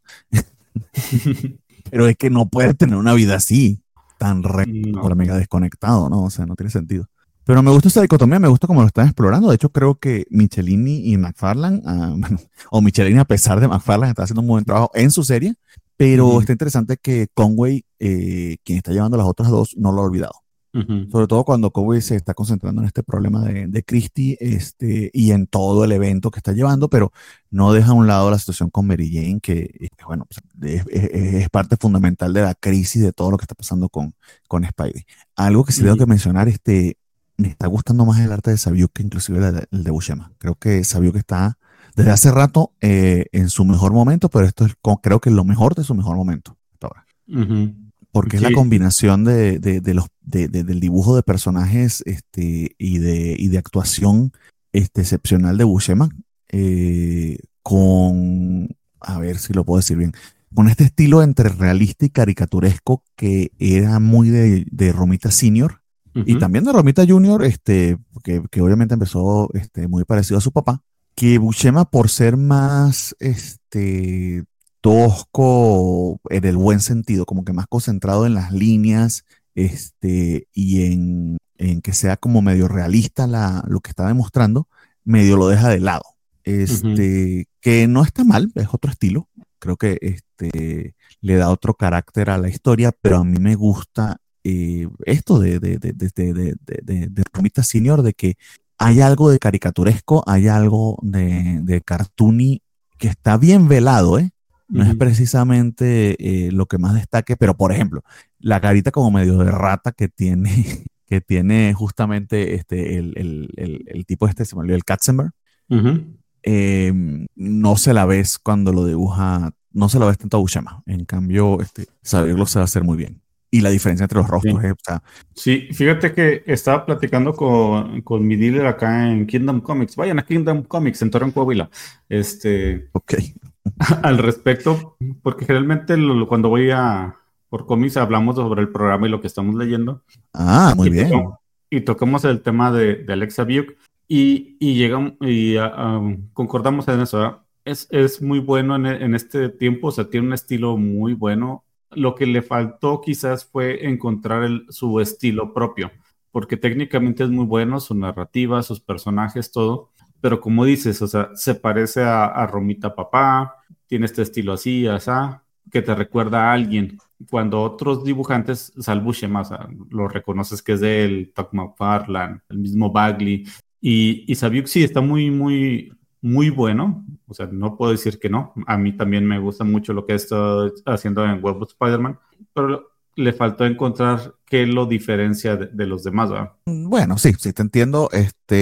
Pero es que no puedes tener una vida así, tan
No.
por mega desconectado, ¿no? O sea, no tiene sentido. Pero me gusta esa dicotomía, me gusta cómo lo están explorando. De hecho, creo que Michelini y McFarlane, bueno, o Michelini a pesar de McFarlane, está haciendo un buen trabajo en su serie, pero
Ujú.
está interesante que Conway, quien está llevando las otras dos, no lo ha olvidado.
Ujú.
Sobre todo cuando Conway se está concentrando en este problema de Christie, y en todo el evento que está llevando, pero no deja a un lado la situación con Mary Jane, que, bueno, pues, es parte fundamental de la crisis de todo lo que está pasando con Spidey. Algo que sí tengo que
Ujú.
mencionar, me está gustando más el arte de Sabiuk que inclusive el de Buscema. Creo que Sabiuk está desde hace rato en su mejor momento, pero esto es creo que es lo mejor de su mejor momento hasta ahora,
Ujú.
porque es la
Sí, sí.
combinación del dibujo de personajes, y de actuación, excepcional de Buscema, con, a ver si lo puedo decir bien, con este estilo entre realista y caricaturesco que era muy de Romita Senior y
Ujú.
también de Romita Junior, que obviamente empezó, muy parecido a su papá, que Buscema, por ser más, tosco en el buen sentido, como que más concentrado en las líneas, y en que sea como medio realista lo que está demostrando, medio lo deja de lado.
Ujú.
Que no está mal, es otro estilo. Creo que le da otro carácter a la historia, pero a mí me gusta, esto de Romita Senior, de que hay algo de caricaturesco, hay algo de cartoony que está bien velado, ¿eh? No es
Ujú.
precisamente, lo que más destaque, pero por ejemplo, la carita como medio de rata que tiene, que tiene justamente el tipo se me olvidó, el Katzenberg,
Ujú.
eh, no se la ves cuando lo dibuja, no se la ves tanto a Buscema. En cambio, saberlo se va a hacer muy bien. Y la diferencia entre los rostros
Sí.
es, o sea,
Sí, fíjate que estaba platicando con mi dealer acá en Kingdom Comics. Vayan a Kingdom Comics en Torreón, Coahuila.
ok.
Al respecto, porque generalmente cuando voy por cómics, hablamos sobre el programa y lo que estamos leyendo.
Ah, muy
Y
bien.
y tocamos el tema de Alexa View y llegamos y concordamos en eso, ¿verdad? Es muy bueno en este tiempo, o sea, tiene un estilo muy bueno. Lo que le faltó quizás fue encontrar su estilo propio, porque técnicamente es muy bueno, su narrativa, sus personajes, todo, pero como dices, o sea, se parece a Romita Papá, tiene este estilo así, asá, que te recuerda a alguien. Cuando otros dibujantes, Sal Buscema, o sea, lo reconoces que es de él, Todd McFarlane, el mismo Bagley, y Sabiuk sí está muy, muy, muy bueno. O sea, no puedo decir que no. A mí también me gusta mucho lo que he estado haciendo en Web of Spider-Man, pero le faltó encontrar qué lo diferencia de los demás, ¿verdad?
Bueno, sí, sí, te entiendo,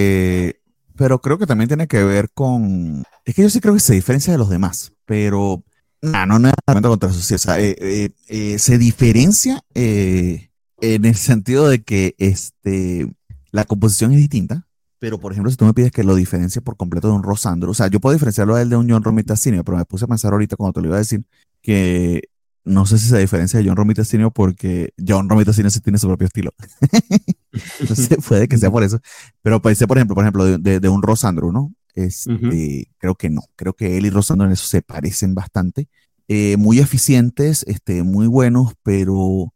pero creo que también tiene que ver con, es que yo sí creo que se diferencia de los demás, pero no nada contra eso, sí, o sea, se diferencia en el sentido de que la composición es distinta, pero por ejemplo, si tú me pides que lo diferencie por completo de un Rosandro, o sea, yo puedo diferenciarlo a él de un John Romita Sr., pero me puse a pensar ahorita cuando te lo iba a decir que no sé si se diferencia de John Romita Sr. porque John Romita Sr. sí tiene su propio estilo. Entonces puede que sea por eso. Pero pensé, por ejemplo, de un Rosandro, ¿no?
Ujú.
Creo que no. Creo que él y Rosandro en eso se parecen bastante. Muy eficientes, muy buenos, pero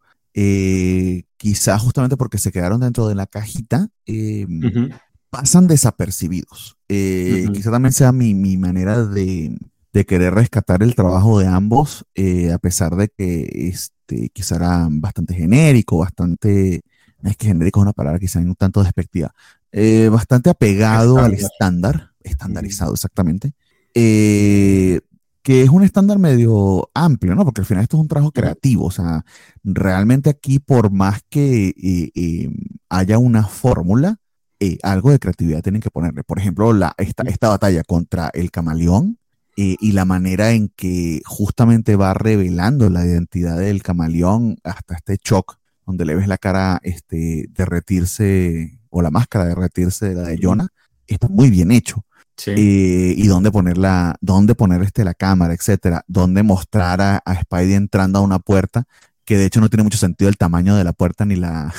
quizás justamente porque se quedaron dentro de la cajita,
Ujú,
pasan desapercibidos.
ujú,
Quizá también sea mi manera de querer rescatar el trabajo de ambos, a pesar de que quizá era bastante genérico, bastante, no es que genérico es una palabra quizá un tanto despectiva, bastante apegado al
estándar.
estándar,
Ujú,
estandarizado exactamente, eh, que es un estándar medio amplio, ¿no? Porque al final esto es un trabajo
ujú,
creativo, o sea, realmente aquí por más que haya una fórmula, algo de creatividad tienen que ponerle. Por ejemplo, esta batalla contra el camaleón, y la manera en que justamente va revelando la identidad del camaleón hasta este shock, donde le ves la cara derretirse, o la máscara derretirse de la de
ujú.
Jonah, está muy bien hecho.
Sí.
Y dónde poner la cámara, etcétera, dónde mostrar a Spidey entrando a una puerta, que de hecho no tiene mucho sentido el tamaño de la puerta ni la,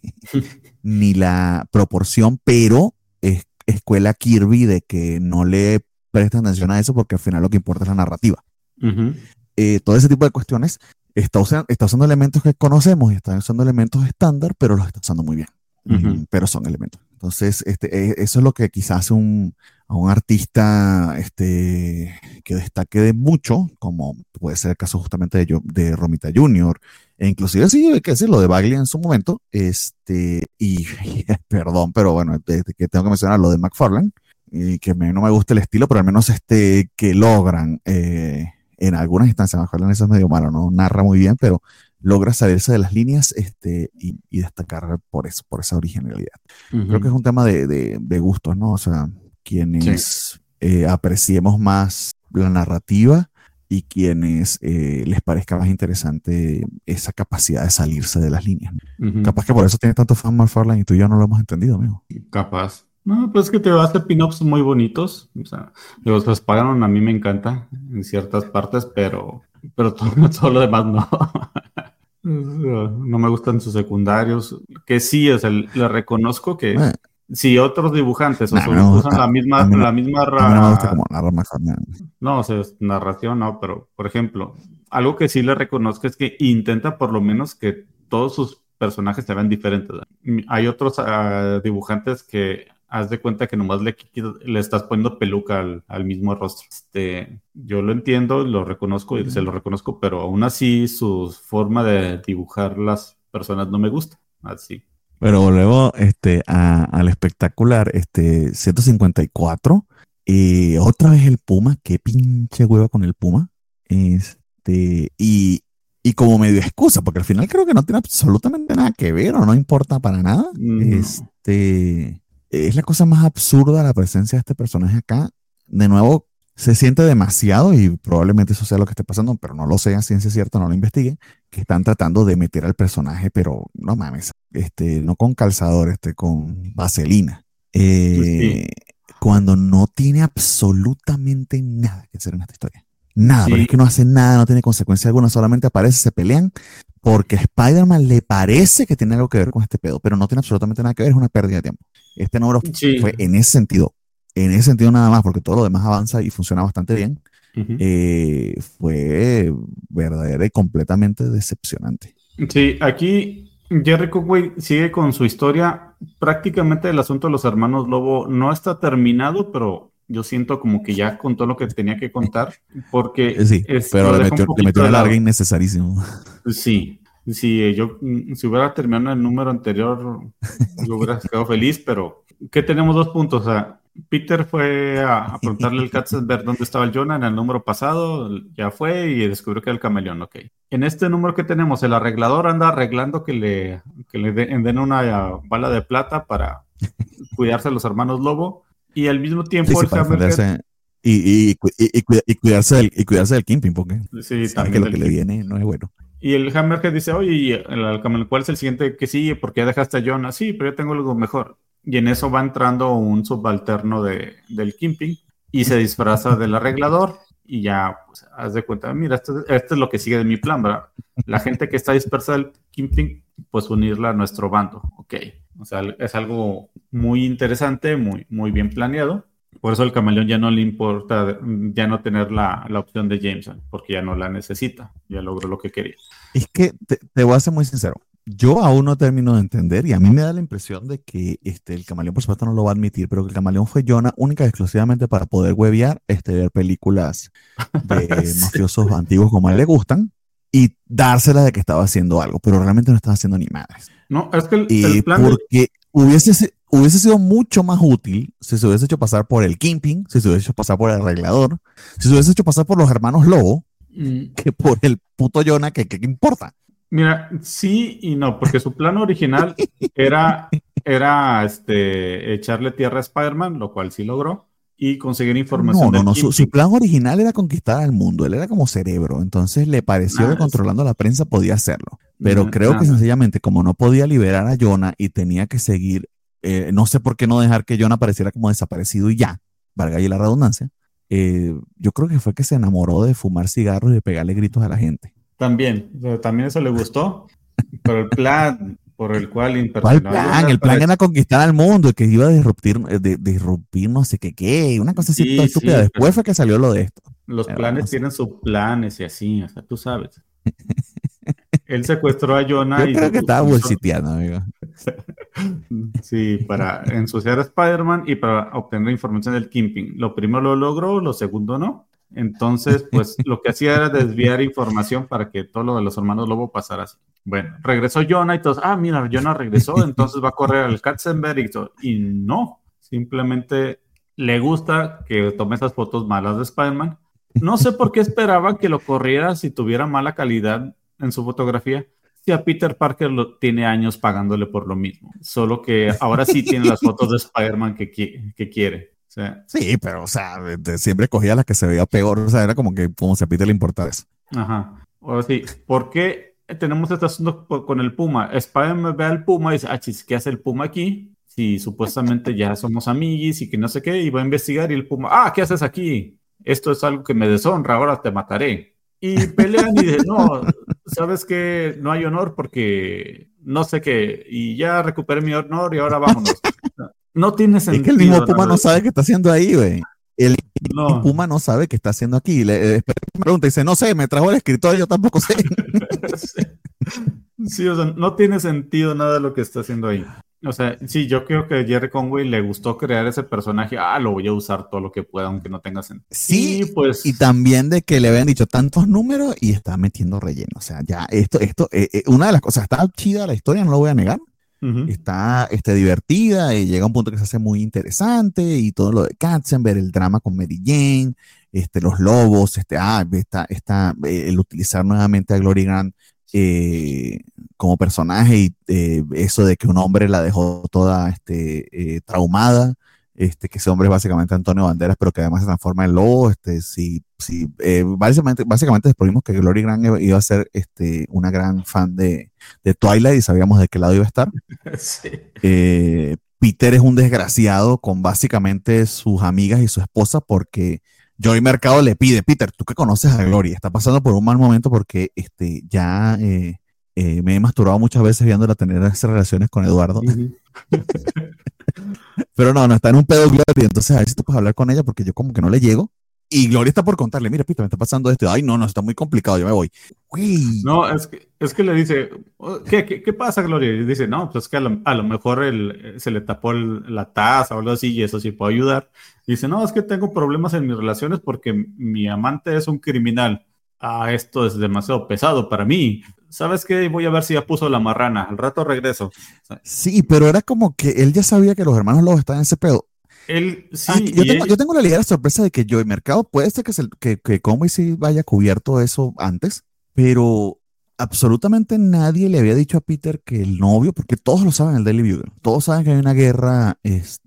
ni la proporción, pero es escuela Kirby de que no le prestan atención a eso porque al final lo que importa es la narrativa.
Ujú,
Todo ese tipo de cuestiones está usando elementos que conocemos y está usando elementos estándar, pero los está usando muy bien.
ujú.
Pero son elementos. Entonces, eso es lo que quizás hace a un artista que destaque de mucho, como puede ser el caso justamente de Romita Jr., e inclusive sí, hay que decirlo, de Bagley en su momento, y perdón, pero bueno, que tengo que mencionar lo de McFarlane, y que no me gusta el estilo, pero al menos que logran, en algunas instancias, McFarlane eso es medio malo, no narra muy bien, pero logra salirse de las líneas, y destacar por eso, por esa originalidad. Creo que es
Ujú.
un tema de gustos, ¿no? O sea,
Sí.
quienes apreciemos más la narrativa y quienes les parezca más interesante esa capacidad de salirse de las líneas.
Ujú.
Capaz que por eso tiene tanto fan McFarlane y tú y yo no lo hemos entendido, amigo.
Capaz. No, pues es que te va a hacer pin-ups muy bonitos. O sea, los Spider-Man a mí me encanta en ciertas partes, pero todo lo demás no. No me gustan sus secundarios. Que sí, o sea, le reconozco que
Eh,
si otros dibujantes
nah,
usan la misma
a mí no me gusta como narra McFarlane.
no, o sea, narración no, pero por ejemplo, algo que sí le reconozco es que intenta por lo menos que todos sus personajes se vean diferentes. ¿Verdad? Hay otros dibujantes que haz de cuenta que nomás le estás poniendo peluca al mismo rostro. Yo lo entiendo, lo reconozco y se lo reconozco, pero aún así su forma de dibujar las personas no me gusta. Así.
Pero volvemos al espectacular 154. Otra vez el Puma. Qué pinche hueva con el Puma. Y como medio excusa, porque al final creo que no tiene absolutamente nada que ver o no importa para nada.
No.
Es la cosa más absurda la presencia de este personaje acá. De nuevo, se siente demasiado y probablemente eso sea lo que esté pasando, pero no lo sé a ciencia cierta, no lo investigue, que están tratando de meter al personaje, pero no mames, no con calzador, con vaselina.
Sí.
Cuando no tiene absolutamente nada que hacer en esta historia. Nada,
Sí.
pero es que no hace nada, no tiene consecuencia alguna, solamente aparece, se pelean, porque a Spider-Man le parece que tiene algo que ver con este pedo, pero no tiene absolutamente nada que ver, es una pérdida de tiempo. Este número
Sí.
fue en ese sentido nada más, porque todo lo demás avanza y funciona bastante bien.
Ujú.
Fue verdadera y completamente decepcionante.
Sí, aquí Jerry Conway sigue con su historia. Prácticamente el asunto de los hermanos Lobo no está terminado, pero yo siento como que ya contó lo que tenía que contar, porque
Sí, pero
lo
le
dejó un
metió
poquito de
una larga
lado.
innecesarísimo.
Sí, sí, si hubiera terminado en el número anterior, yo hubiera quedado feliz, pero que tenemos 2 puntos. O sea, Peter fue a preguntarle al Katzenberg dónde estaba el Jonah en el número pasado, ya fue y descubrió que era el camaleón, ok. En este número que tenemos, el arreglador anda arreglando que le den una bala de plata para cuidarse a los hermanos Lobo, y al mismo
Sí,
tiempo
sí,
el
para
Hammerhead,
defenderse y cuidarse del Kingpin, porque
sí,
sabe que
también
lo que
del
le viene no es bueno.
Y el Hammerhead dice, oye, ¿y cuál es el siguiente que sigue? ¿Por qué dejaste a Jonah? Sí, pero yo tengo algo mejor. Y en eso va entrando un subalterno del Kingpin y se disfraza del arreglador y ya, pues, haz de cuenta, mira, esto es lo que sigue de mi plan, ¿verdad? La gente que está dispersa del Kingpin, pues unirla a nuestro bando, ok. O sea, es algo muy interesante, muy, muy bien planeado. Por eso al camaleón ya no le importa ya no tener la opción de Jameson, porque ya no la necesita, ya logró lo que quería.
Es que te voy a ser muy sincero. Yo aún no termino de entender y a mí me da la impresión de que el camaleón, por supuesto, no lo va a admitir, pero que el camaleón fue Jonah única y exclusivamente para poder huevear, ver películas de
Sí.
mafiosos antiguos como a él le gustan y dársela de que estaba haciendo algo, pero realmente no estaba haciendo ni madres.
No, es que el plan
Porque hubiese sido mucho más útil si se hubiese hecho pasar por el Kingpin, si se hubiese hecho pasar por el arreglador, si se hubiese hecho pasar por los hermanos Lobo, que por el puto Jonah, que importa.
Mira, sí y no, porque su plan original era echarle tierra a Spider-Man, lo cual sí logró, y conseguir información del
No. Su
Kingpin.
plan original era conquistar al mundo. Él era como cerebro. Entonces le pareció que
Ah,
controlando la prensa podía hacerlo. Pero creo que
nada.
sencillamente, como no podía liberar a Jonah y tenía que seguir, no sé por qué no dejar que Jonah pareciera como desaparecido y ya, valga ahí la redundancia. Yo creo que fue que se enamoró de fumar cigarros y de pegarle gritos a la gente.
También, o sea, también eso le gustó, pero el plan por el cual
¿Cuál
impersonó a
plan?
Jonah,
El plan era conquistar al mundo, que iba a disrumpir no sé qué, una cosa así toda
sí,
estúpida.
sí,
Después
pero
fue que salió lo de esto.
los
Pero
planes
no sé.
tienen sus planes y así, o sea, tú sabes. Él secuestró a Jonah
Yo
y
creo
lo
que estaba
utilizó.
bullshiteando, amigo.
Sí, para ensuciar a Spider-Man y para obtener información del Kingpin. Lo primero lo logró, lo segundo no. Entonces, pues lo que hacía era desviar información para que todo lo de los hermanos Lobo pasara así. Bueno, regresó Jonah y todos, mira, Jonah regresó, entonces va a correr al Katzenberg y todo. Y no, simplemente le gusta que tome esas fotos malas de Spider-Man. No sé por qué esperaba que lo corriera si tuviera mala calidad en su fotografía. Si a Peter Parker tiene años pagándole por lo mismo. Solo que ahora sí tiene las fotos de Spider-Man que quiere. O sea,
Sí, pero, o sea, siempre cogía las que se veía peor. O sea, era como si a Peter le importara eso.
ajá. Ahora sí, ¿por qué tenemos este asunto con el Puma? Spider-Man ve al Puma y dice, chis, ¿qué hace el Puma aquí? Si supuestamente ya somos amiguis y que no sé qué, y va a investigar y el Puma, ¿qué haces aquí? Esto es algo que me deshonra, ahora te mataré. Y pelean y dicen, no, sabes que no hay honor porque no sé qué, y ya recuperé mi honor y ahora vámonos. No tiene
Es que el mismo
sentido
Puma
nada
no
de eso.
sabe qué está haciendo ahí, güey. El mismo
No.
Puma no sabe qué está haciendo aquí. Le pregunta y dice, no sé, me trajo el escritor, yo tampoco sé.
Sí, o sea, no tiene sentido nada de lo que está haciendo ahí. O sea, sí, yo creo que a Jerry Conway le gustó crear ese personaje. Lo voy a usar todo lo que pueda, aunque no tenga sentido.
Sí,
Y pues,
y también de que le habían dicho tantos números y está metiendo relleno. O sea, ya una de las cosas, está chida la historia, no lo voy a negar.
ujú.
Está divertida y llega a un punto que se hace muy interesante y todo lo de Katzenberg, el drama con Mary Jane, los lobos, el utilizar nuevamente a Glory Grant como personaje y eso de que un hombre la dejó toda traumada, que ese hombre es básicamente Antonio Banderas, pero que además se transforma en lobo. Básicamente descubrimos que Glory Grant iba a ser una gran fan de Twilight y sabíamos de qué lado iba a estar.
Sí.
Peter es un desgraciado con básicamente sus amigas y su esposa porque Joey Mercado le pide, Peter, tú que conoces a Glory, está pasando por un mal momento porque ya me he masturbado muchas veces viéndola tener esas relaciones con Eduardo. Pero no está en un pedo Glory, entonces a ver si tú puedes hablar con ella porque yo como que no le llego. Y Gloria está por contarle, mira, Peter, me está pasando esto. Ay, no, está muy complicado, yo me voy. Uy.
No, es que le dice, ¿qué pasa, Gloria? Y dice, no, pues es que a lo mejor se le tapó la taza o algo así y eso sí puede ayudar. Y dice, no, es que tengo problemas en mis relaciones porque mi amante es un criminal. Ah, esto es demasiado pesado para mí. ¿Sabes qué? Voy a ver si ya puso la marrana. Al rato regreso.
Sí, pero era como que él ya sabía que los hermanos Lobos estaban en ese pedo.
Él sí.
Yo tengo la ligera sorpresa de que Joey Mercado puede ser que Conway sí vaya cubierto eso antes, pero absolutamente nadie le había dicho a Peter que el novio, porque todos lo saben en el Daily Bugle, todos saben que hay una guerra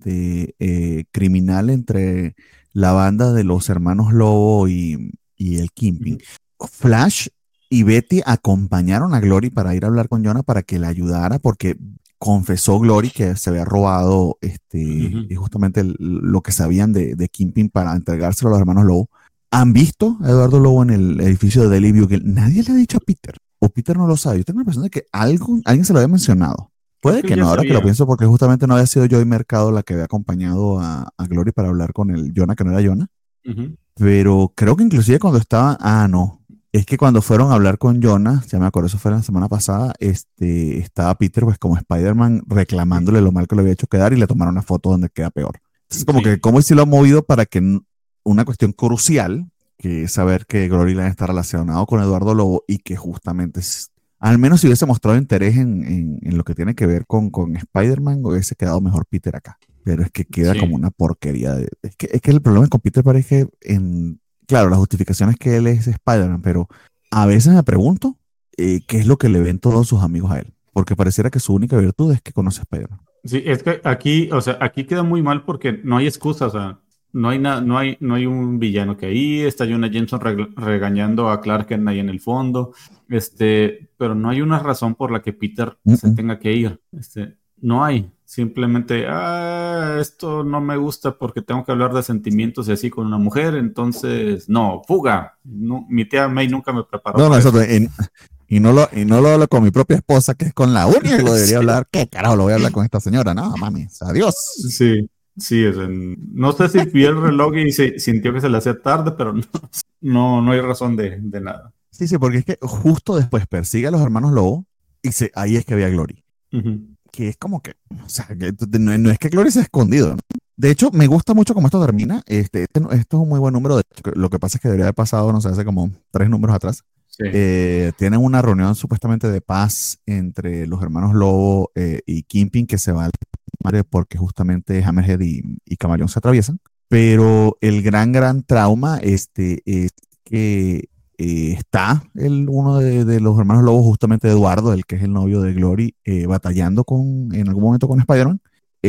criminal entre la banda de los hermanos Lobo y el Kingpin. Flash y Betty acompañaron a Glory para ir a hablar con Jonah para que le ayudara, porque confesó Glory que se había robado justamente lo que sabían de Kingpin para entregárselo a los hermanos Lobo. ¿Han visto a Eduardo Lobo en el edificio de Daily Bugle? Nadie le ha dicho a Peter, o Peter no lo sabe. Yo tengo la impresión de que alguien se lo había mencionado. Puede que no, ahora que lo pienso, porque justamente no había sido Joey Mercado la que había acompañado a Glory para hablar con el Jonah, que no era Jonah. Pero creo que inclusive cuando estaba, no. Es que cuando fueron a hablar con Jonah, ya me acuerdo, eso fue la semana pasada, estaba Peter pues como Spider-Man reclamándole lo mal que le había hecho quedar y le tomaron una foto donde queda peor. Entonces como que como si lo ha movido para que una cuestión crucial, que es saber que Glory Lane está relacionado con Eduardo Lobo y que justamente, al menos si hubiese mostrado interés en lo que tiene que ver con Spider-Man, hubiese quedado mejor Peter acá. Pero es que queda como una porquería. Es que el problema con Peter parece que claro, la justificación es que él es Spider-Man, pero a veces me pregunto qué es lo que le ven todos sus amigos a él, porque pareciera que su única virtud es que conoce a Spider-Man.
Sí, es que aquí queda muy mal porque no hay excusa, o sea, no hay un villano que ahí está Jonah Jameson regañando a Clark Kent ahí en el fondo, pero no hay una razón por la que Peter se tenga que ir, no hay. Simplemente, esto no me gusta porque tengo que hablar de sentimientos y así con una mujer, entonces, no, fuga. No, mi tía May nunca me preparó.
No, y no lo hablo con mi propia esposa, que es con la única que lo debería hablar. ¿Qué carajo lo voy a hablar con esta señora? No, mami, adiós.
Sí, no sé si vio el reloj y sintió que se le hacía tarde, pero no hay razón de nada.
Sí, porque es que justo después persigue a los hermanos Lobo y ahí es que ve a Glory. Que es como que, o sea, que no es que Glory se ha escondido, ¿no? De hecho, me gusta mucho cómo esto termina. Esto es un muy buen número. Lo que pasa es que debería haber pasado, no sé, hace como 3 números atrás. Sí. Tienen una reunión supuestamente de paz entre los hermanos Lobo y Kingpin, que se va al madre porque justamente Hammerhead y Camaleón se atraviesan. Pero el gran trauma es que está uno de los hermanos Lobos, justamente Eduardo, el que es el novio de Glory, batallando en algún momento con Spider-Man,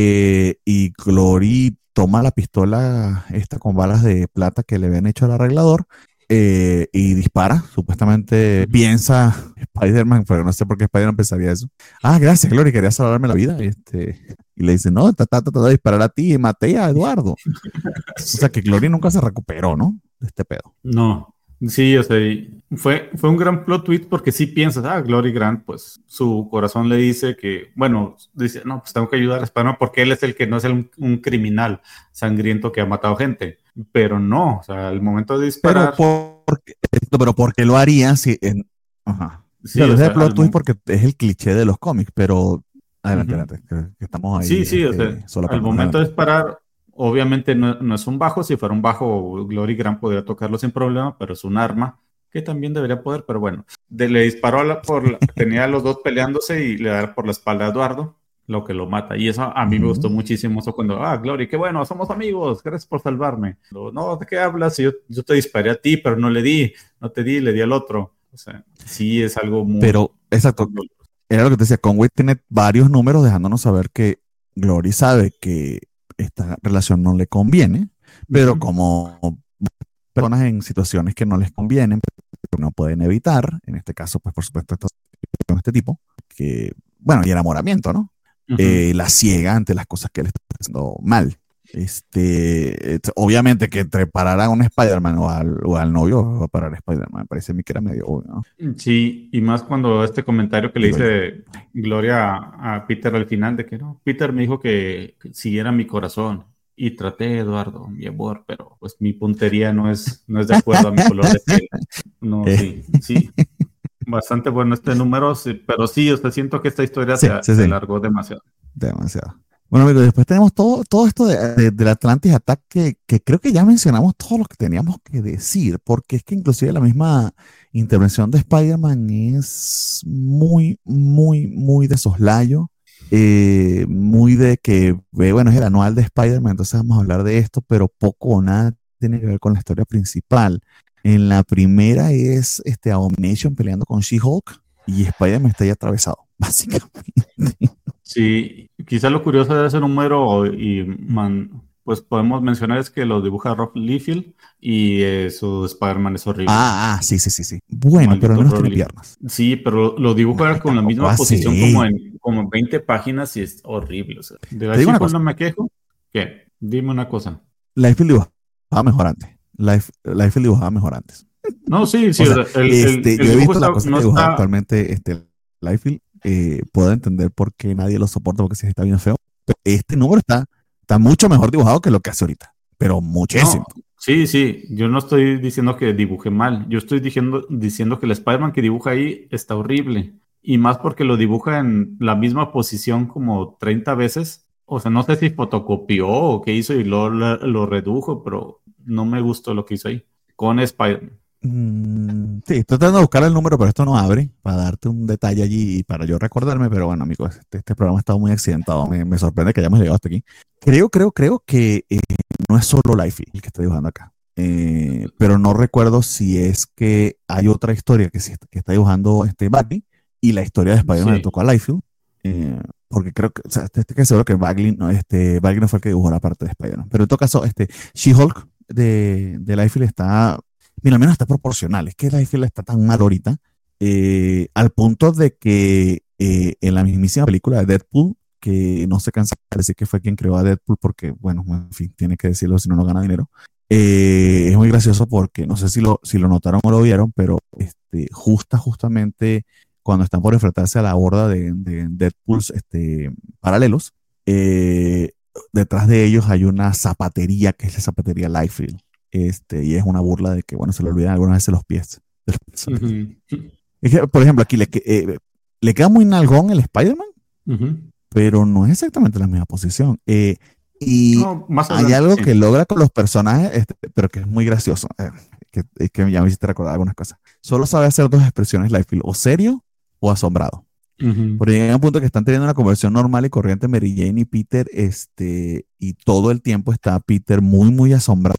y Glory toma la pistola con balas de plata que le habían hecho al arreglador y dispara. Supuestamente piensa Spider-Man, pero no sé por qué Spider-Man pensaría eso. Gracias, Glory, quería salvarme la vida. Y le dice, no, te voy a disparar a ti y maté a Eduardo. O sea que Glory nunca se recuperó, ¿no? De este pedo.
No. Sí, o sea, fue un gran plot twist porque sí piensas, Glory Grant, pues su corazón le dice que, bueno, dice, no, pues tengo que ayudar a Spider-Man porque él es el que no es un criminal sangriento que ha matado gente, pero no, o sea, al momento de disparar...
Pero ¿por qué lo haría si... Sí, o sea, el plot twist porque es el cliché de los cómics, pero... Adelante, que estamos ahí.
Sí, o sea, al momento de disparar... Obviamente no es un bajo, si fuera un bajo, Glory Grant podría tocarlo sin problema, pero es un arma que también debería poder, pero bueno. Le disparó tenía a los dos peleándose y le da por la espalda a Eduardo, lo que lo mata. Y eso a mí me gustó muchísimo, eso cuando, Glory, qué bueno, somos amigos, gracias por salvarme. No, ¿de qué hablas? Yo te disparé a ti, pero no le di al otro. O sea, sí es algo muy...
Pero, exacto, era lo que te decía, Conway tiene varios números dejándonos saber que Glory sabe que esta relación no le conviene, pero como personas en situaciones que no les convienen, pero no pueden evitar, en este caso, pues por supuesto, este tipo, que, bueno, y enamoramiento, ¿no? La ciega ante las cosas que le está haciendo mal. Obviamente que entre parar a un Spider-Man o al novio va a parar a Spider-Man. Me parece a mí que era medio obvio, ¿no?
Sí, y más cuando este comentario que le
Digo yo.
hice Gloria a Peter al final de que no, Peter me dijo que siguiera mi corazón y traté, Eduardo, mi amor, pero pues mi puntería no es de acuerdo a mi color de piel. No,
Eh,
sí, sí. Bastante bueno este número, sí, pero sí, o sea, siento que esta historia
sí, sí,
se
sí.
alargó demasiado.
Demasiado. Bueno, amigos, después tenemos todo esto del Atlantis Attack que creo que ya mencionamos todo lo que teníamos que decir, porque es que inclusive la misma intervención de Spider-Man es muy, muy, muy de soslayo, muy de que, bueno, es el anual de Spider-Man, entonces vamos a hablar de esto, pero poco o nada tiene que ver con la historia principal. En la primera es Abomination peleando con She-Hulk y Spider-Man está ahí atravesado, básicamente.
Sí, quizá lo curioso de ese número pues podemos mencionar es que lo dibuja Rob Liefeld y su Spider-Man es horrible.
Sí, sí, sí, sí. Bueno, pero al
Maldito
menos
Rob
tiene
Liefeld.
piernas.
Sí, pero lo dibuja
Ay,
con la
tampoco
misma posición como
así.
como en 20 páginas y es horrible. O sea, de la
Te digo una
She-Hulk
cosa.
no me quejo. ¿Qué? Dime una cosa.
Liefeld dibujaba mejor antes. Liefeld dibujaba mejor antes.
No, sí, sí,
O
o
sea,
sea, el
yo he
dibujo
visto la cosa
no
que dibujaba
está.
actualmente Liefeld. Puedo entender por qué nadie lo soporta porque sí está bien feo. Pero este número está mucho mejor dibujado que lo que hace ahorita. Pero muchísimo.
No, sí, sí, yo no estoy diciendo que dibuje mal, yo estoy diciendo que el Spider-Man que dibuja ahí está horrible. Y más porque lo dibuja en la misma posición como 30 veces. O sea, no sé si fotocopió o qué hizo y lo redujo, pero no me gustó lo que hizo ahí con Spider-Man.
Sí, estoy tratando de buscar el número, pero esto no abre para darte un detalle allí y para yo recordarme. Pero bueno, amigos, este programa ha estado muy accidentado. Me sorprende que hayamos llegado hasta aquí. Creo que no es solo Liefeld el que está dibujando acá. Pero no recuerdo si es que hay otra historia que está dibujando Bagley y la historia de Spider-Man le
Sí.
tocó a Liefeld. Porque creo que, o sea, estoy que seguro que Bagley no fue el que dibujó la parte de Spider-Man. Pero en todo caso, She-Hulk de Liefeld está, mira, al menos está proporcional. Es que Liefeld está tan mal ahorita, al punto de que en la mismísima película de Deadpool, que no se cansa de decir que fue quien creó a Deadpool, porque, bueno, en fin, tiene que decirlo si no, no gana dinero. Es muy gracioso porque no sé si lo notaron o lo vieron, pero justamente cuando están por enfrentarse a la horda de Deadpools paralelos, eh, detrás de ellos hay una zapatería que es la zapatería Liefeld. Y es una burla de que, bueno, se le olvidan algunas veces los pies de los personajes.
Ujú,
Es que, por ejemplo, aquí le queda muy nalgón el Spider-Man,
ujú.
pero no es exactamente la misma posición. Y
No, más
hay
adelante,
algo
sí.
que logra con los personajes, pero que es muy gracioso. Que ya me hiciste recordar algunas cosas. Solo sabe hacer dos expresiones Liefeld, o serio o asombrado.
Ujú.
Porque llega un punto que están teniendo una conversación normal y corriente Mary Jane y Peter, y todo el tiempo está Peter muy, muy asombrado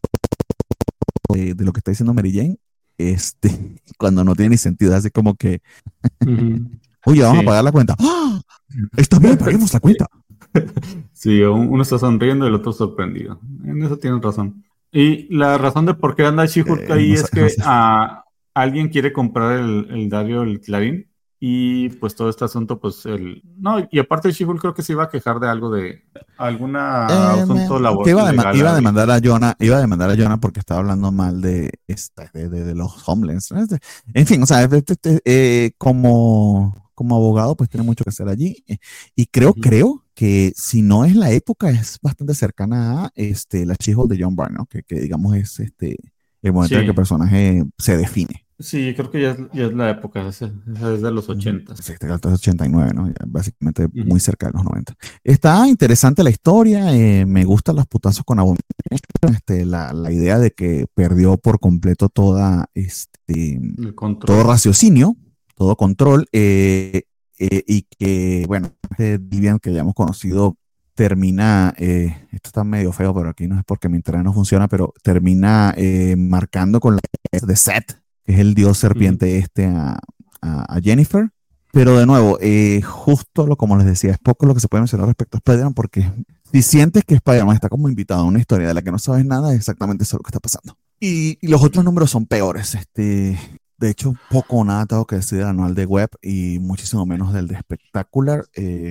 de lo que está diciendo Mary Jane, cuando no tiene ni sentido, así como que,
Ujú.
oye, vamos a
Sí.
pagar la cuenta. ¡Ah! Está bien, paguemos la cuenta.
Sí, uno está sonriendo y el otro sorprendido. En eso tienes razón. Y la razón de por qué anda She-Hulk ahí
No
es
sé, no
que
sé.
alguien quiere comprar el diario El Clarín y pues todo este asunto, pues No, y aparte She-Hulk creo que se iba a quejar de algo de alguna asunto
Que
legal.
iba a demandar a Jonah, porque estaba hablando mal de los homeless. En fin, o sea, como abogado, pues tiene mucho que hacer allí. Y
Ujú.
creo que si no es la época, es bastante cercana a la She-Hulk de John Byrne, ¿no? Que digamos es el momento en el que el
Sí,
personaje se define.
sí, creo que ya es la época, esa es de los
Ujú.
80s.
Sí, este gato es 89, ¿no? Ya básicamente muy
Ujú.
cerca de los 90. Está interesante la historia, me gustan los putazos con Abomination, la idea de que perdió por completo
El
todo
control.
raciocinio, todo control, y que, bueno, Vivian que ya hemos conocido termina, esto está medio feo, pero aquí no es porque mi internet no funciona, pero termina marcando con la de Seth, que es el dios
Ujú.
serpiente a Jennifer. Pero de nuevo, justo como les decía, es poco lo que se puede mencionar respecto a Spider-Man, porque si sientes que Spider-Man está como invitado a una historia de la que no sabes nada, es exactamente eso lo que está pasando. Y los otros números son peores. De hecho, poco o nada tengo que decir del anual de Web y muchísimo menos del de Spectacular.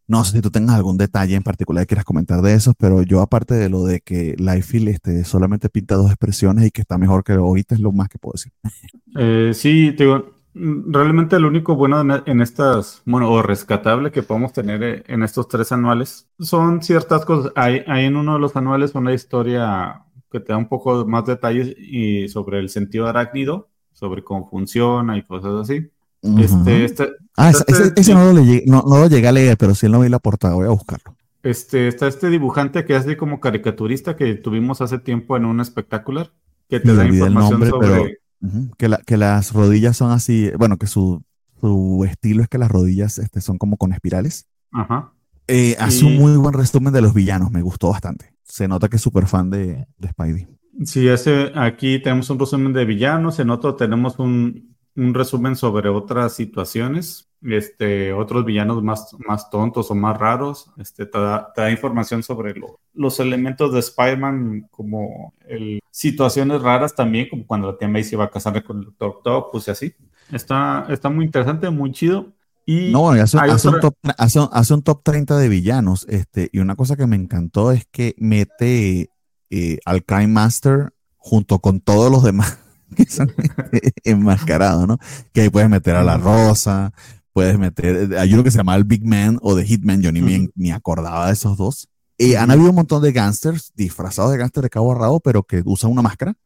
No sé si tú tengas algún detalle en particular que quieras comentar de eso, pero yo aparte de lo de que Liefeld solamente pinta dos expresiones y que está mejor que ahorita es lo más que puedo decir.
Sí, te digo, realmente lo único bueno en estas, bueno, o rescatable que podemos tener en estos 3 anuales son ciertas cosas. Hay en uno de los anuales una historia que te da un poco más detalles y sobre el sentido arácnido, sobre cómo funciona y cosas así.
Ujú.
Este,
Ah,
está
ese no lo llegué a leer, pero sí lo vi la portada, voy a buscarlo.
está este dibujante que es así como caricaturista que tuvimos hace tiempo en un espectacular, que te
Sí,
da
olvidé el
información
nombre, pero
sobre...
que las rodillas son así, bueno, que su estilo es que las rodillas son como con espirales.
Ajá.
Hace un
Y
muy buen resumen de los villanos, me gustó bastante. Se nota que es súper fan de Spidey.
sí, aquí tenemos un resumen de villanos, en otro tenemos un resumen sobre otras situaciones, otros villanos más tontos o más raros, te da información sobre los elementos de Spider-Man, como situaciones raras también, como cuando la tía May se va a casar con el Doctor Octopus y así. Está muy interesante, muy chido.
No,
Y
bueno, y
hay otra...
hace un top 30 de villanos, y una cosa que me encantó es que mete al Crime Master junto con todos los demás que son enmascarados, ¿no? Que ahí puedes meter a la Rosa, puedes meter, hay uno que se llama el Big Man o The Hitman, yo ni acordaba de esos dos. Han habido un montón de gangsters disfrazados de gangsters de cabo a rabo, pero que usan una máscara.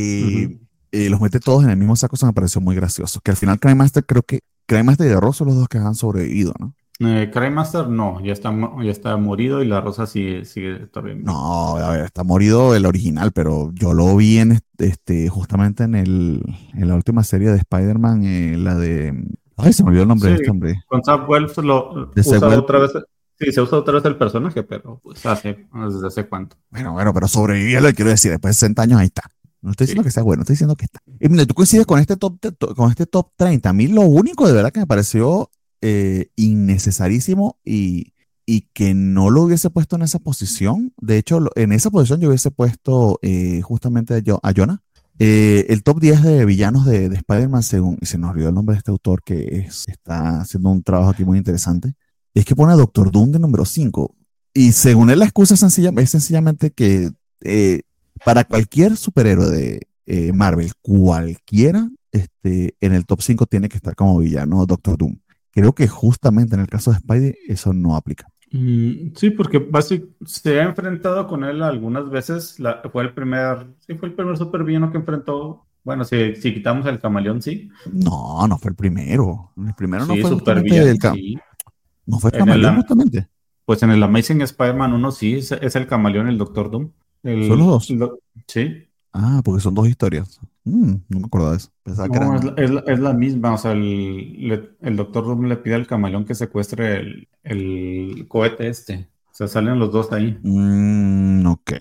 Los mete todos en el mismo saco, eso me pareció muy gracioso. Que al final Crime Master y The Rosa son los dos que han sobrevivido, ¿no?
Crime Master no, ya está morido y la Rosa sigue todavía viva.
No, a ver, está morido el original, pero yo lo vi justamente en la última serie de Spider-Man, la de... Ay, se me olvidó el nombre
Sí,
de este hombre.
con Sam Wells lo
De
usa
Sewell.
otra vez. Sí, se usa otra vez el personaje, pero pues desde hace cuánto.
Bueno, pero sobrevivió, lo quiero decir, después de 60 años ahí está. No estoy diciendo
Sí.
que sea bueno, estoy diciendo que está. Y mira, tú coincides con con este top 30. A mí lo único de verdad que me pareció innecesarísimo y que no lo hubiese puesto en esa posición. De hecho, en esa posición yo hubiese puesto justamente a Jonah. El top 10 de villanos de Spider-Man, y se nos olvidó el nombre de este autor que está haciendo un trabajo aquí muy interesante, es que pone a Doctor Doom de número 5. Y según él, la excusa es sencillamente que para cualquier superhéroe de Marvel, cualquiera, en el top 5 tiene que estar como villano Doctor Doom. Creo que justamente en el caso de Spidey eso no aplica.
Sí, porque se ha enfrentado con él algunas veces. Fue el primer supervillano que enfrentó. Bueno, si quitamos el camaleón, sí.
No, no fue el primero. El primero no
Sí,
fue justamente
supervillano, sí.
no fue el
En el,
camaleón justamente.
pues en el Amazing Spider-Man 1 sí, es el camaleón, el Doctor Doom.
Son los dos.
Sí.
Ah, porque son dos historias. No me acordaba de eso. Pensaba que
No,
eran.
es la misma. O sea, el Doctor Doom le pide al camaleón que secuestre el cohete O sea, salen los dos ahí.
Ok.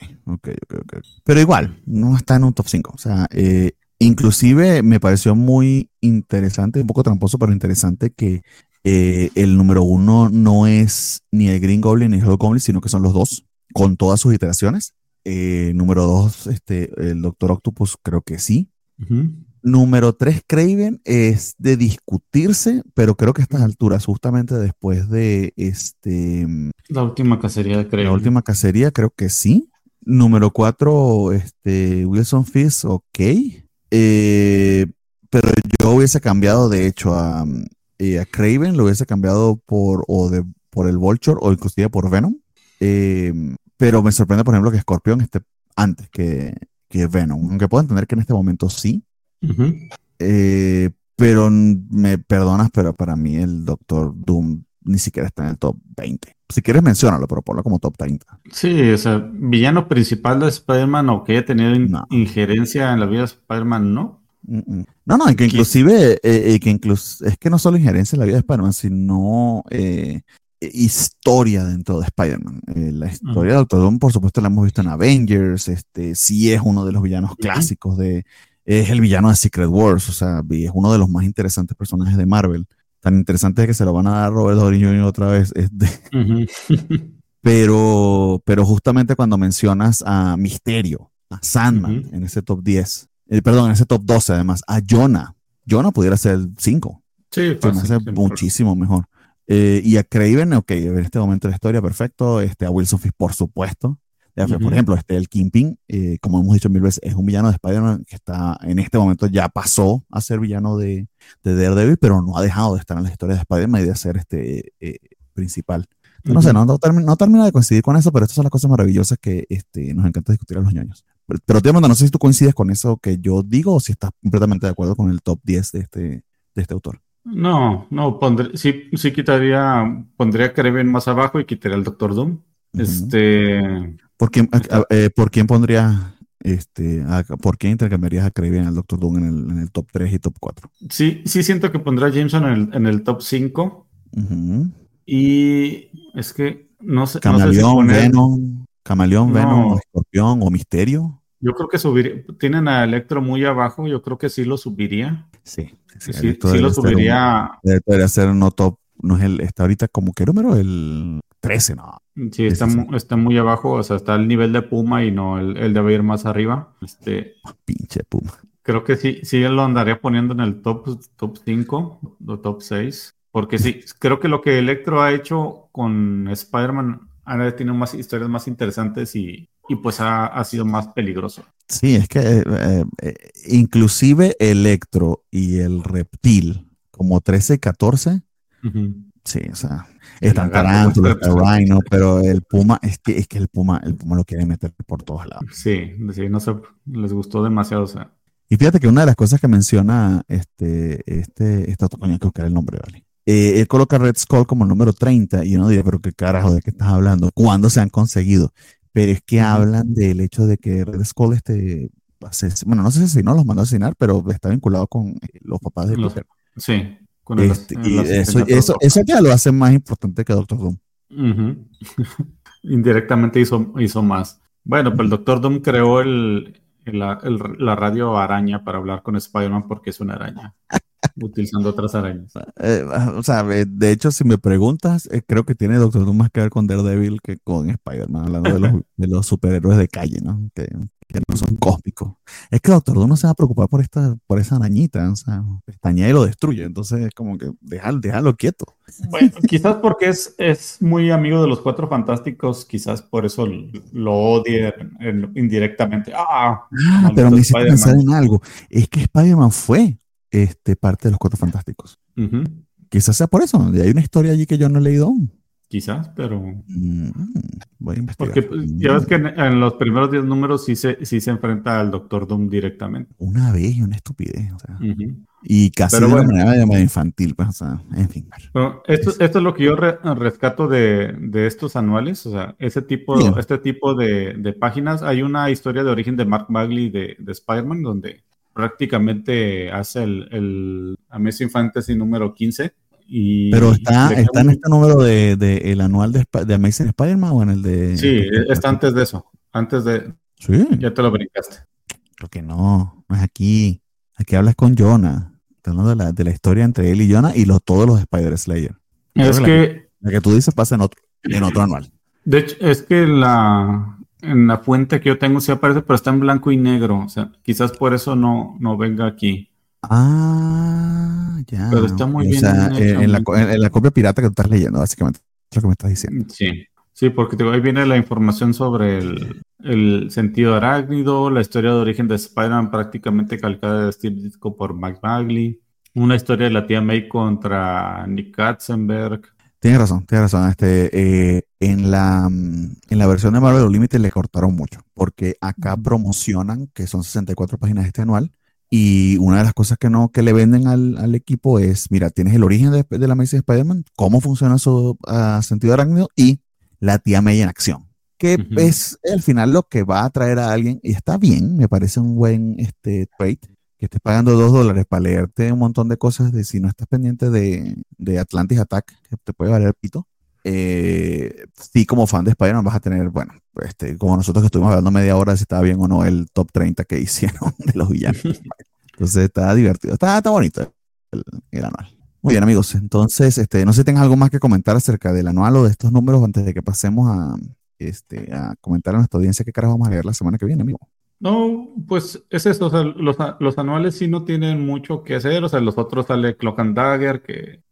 Pero igual, no está en un top 5. O sea, inclusive me pareció muy interesante, un poco tramposo, pero interesante que el número 1 no es ni el Green Goblin ni el Hobgoblin, sino que son los dos, con todas sus iteraciones. Número 2, el Doctor Octopus, creo que sí. Número 3, Kraven, es de discutirse, pero creo que a estas alturas, justamente después de
La última cacería,
la
creo.
última cacería, creo que sí. Número 4, Wilson Fisk, ok. Pero yo hubiese cambiado, de hecho, a Kraven, lo hubiese cambiado por el Vulture o inclusive por Venom. Pero me sorprende, por ejemplo, que Scorpion esté antes que Venom. Aunque puedo entender que en este momento sí. Pero me perdonas, pero para mí el Doctor Doom ni siquiera está en el top 20. Si quieres menciónalo, pero ponlo como top 30.
Sí, o sea, villano principal de Spider-Man o que haya tenido
No.
injerencia en la vida de Spider-Man, ¿no?
No, y que inclusive, es que no solo injerencia en la vida de Spider-Man, sino historia dentro de Spider-Man. La historia de Doctor Doom, por supuesto, la hemos visto en Avengers, sí es uno de los villanos clásicos es el villano de Secret Wars, o sea, es uno de los más interesantes personajes de Marvel. Tan interesante es que se lo van a dar a Robert Downey Jr. otra vez. Pero justamente cuando mencionas a Misterio, a Sandman en ese top 10, en ese top 12 además, a Jonah pudiera ser el 5.
Sí,
Se me
fácil,
hace muchísimo mejor. Y a Craven, ok, en este momento de la historia, perfecto. A Wilson Fisk, por supuesto. Ya, por ejemplo, el Kingpin, como hemos dicho mil veces, es un villano de Spider-Man que está en este momento ya pasó a ser villano de Daredevil, pero no ha dejado de estar en las historias de Spider-Man y de ser principal. Entonces, no sé, no termina de coincidir con eso, pero estas son las cosas maravillosas que nos encanta discutir a los ñoños. Pero te no sé si tú coincides con eso que yo digo o si estás completamente de acuerdo con el top 10 de este autor.
No, sí pondría a Kraven más abajo y quitaría al Doctor Doom.
¿Por quién pondrías, por quién intercambiarías a Kraven al Doctor Doom en el top 3 y top 4?
Sí siento que pondría a Jameson en el top 5. Y es que no sé si poner...
Camaleón, Venom, o Escorpión o Misterio.
Yo creo que subiría. Tienen a Electro muy abajo. Yo creo que sí lo subiría.
Sí
lo subiría.
Debería ser no top. No es está ahorita como ¿qué número? El 13, ¿no?
Sí, está muy abajo. O sea, está al nivel de Puma y no, él debe ir más arriba.
Pinche Puma.
Creo que sí él lo andaría poniendo en el top 5 o top 6. Porque sí, creo que lo que Electro ha hecho con Spider-Man ahora tiene más historias más interesantes y pues ha sido más peligroso.
Sí, es que inclusive Electro y el Reptil, como 13 y 14, sí, o sea, están Tarántula, está Rhino, pero el Puma, es que el Puma lo quiere meter por todos lados.
Sí, no sé, les gustó demasiado, o sea.
Y fíjate que una de las cosas que menciona coño, hay que buscar el nombre, ¿vale? Él coloca Red Skull como el número 30 y uno dice, pero qué carajo, ¿de qué estás hablando? ¿Cuándo se han conseguido? Pero es que hablan del hecho de que Red Skull, bueno, no sé si no los mandó a asesinar, pero está vinculado con los papás de Peter.
Sí, con
y eso ya lo hace más importante que Doctor Doom.
Indirectamente hizo más. Bueno, pero el Doctor Doom creó la radio araña para hablar con Spider-Man porque es una araña. Utilizando otras arañas.
O sea, de hecho, si me preguntas, creo que tiene Doctor Doom más que ver con Daredevil que con Spider-Man, hablando de los superhéroes de calle, ¿no? Que no son cósmicos. Es que Doctor Doom no se va a preocupar por esa arañita, o sea, pestañea y lo destruye, entonces es como que déjalo quieto.
Bueno, quizás porque es muy amigo de los Cuatro Fantásticos, quizás por eso lo odie indirectamente.
Pero me hiciste pensar en algo, es que Spider-Man fue parte de los Cuatro Fantásticos. Quizás sea por eso. Hay una historia allí que yo no he leído aún.
Quizás, pero...
voy a investigar.
Porque ya ves que en los primeros 10 números sí se enfrenta al Doctor Doom directamente.
Una vez y una estupidez. O sea, y casi de una manera medio infantil. Pues, o sea, en fin.
Pero esto es lo que yo rescato de estos anuales. O sea, este tipo de páginas. Hay una historia de origen de Mark Bagley de Spider-Man donde prácticamente hace el Amazing Fantasy número 15.
Pero está en este número el anual de Amazing Spider-Man o en el de...
Sí, está antes de eso. Antes de...
Sí.
Ya te lo brincaste.
Creo que no es aquí. Aquí hablas con Jonah. Estás hablando de la historia entre él y Jonah y todos los Spider-Slayer.
Es que...
La que tú dices pasa en otro anual.
De hecho, es que en la fuente que yo tengo sí aparece, pero está en blanco y negro. O sea, quizás por eso no venga aquí.
Ya.
Pero está muy bien.
O sea, en la copia pirata que tú estás leyendo, básicamente, es lo que me estás diciendo.
Sí, porque ahí viene la información sobre el sentido arácnido, la historia de origen de Spider-Man prácticamente calcada de Steve Ditko por Mike Bagley, una historia de la tía May contra Nick Katzenberg.
Tienes razón. En la versión de Marvel Unlimited le cortaron mucho, porque acá promocionan que son 64 páginas este anual. Y una de las cosas que le venden al equipo es, mira, tienes el origen de la Amazing Spider-Man, cómo funciona su sentido arácnido y la tía May en acción, que es al final lo que va a atraer a alguien, y está bien, me parece un buen trade, que estés pagando $2 para leerte un montón de cosas de si no estás pendiente de Atlantis Attack, que te puede valer pito. Sí, como fan de Spider-Man vas a tener, bueno, como nosotros que estuvimos hablando media hora si estaba bien o no el top 30 que hicieron de los villanos. Entonces está divertido, está bonito el anual. Muy bien, amigos, entonces no sé si tengas algo más que comentar acerca del anual o de estos números antes de que pasemos a comentar a nuestra audiencia qué carajo vamos a leer la semana que viene, amigo.
No, pues es eso, o sea, los anuales sí no tienen mucho que hacer, o sea, los otros sale Cloak and Dagger, que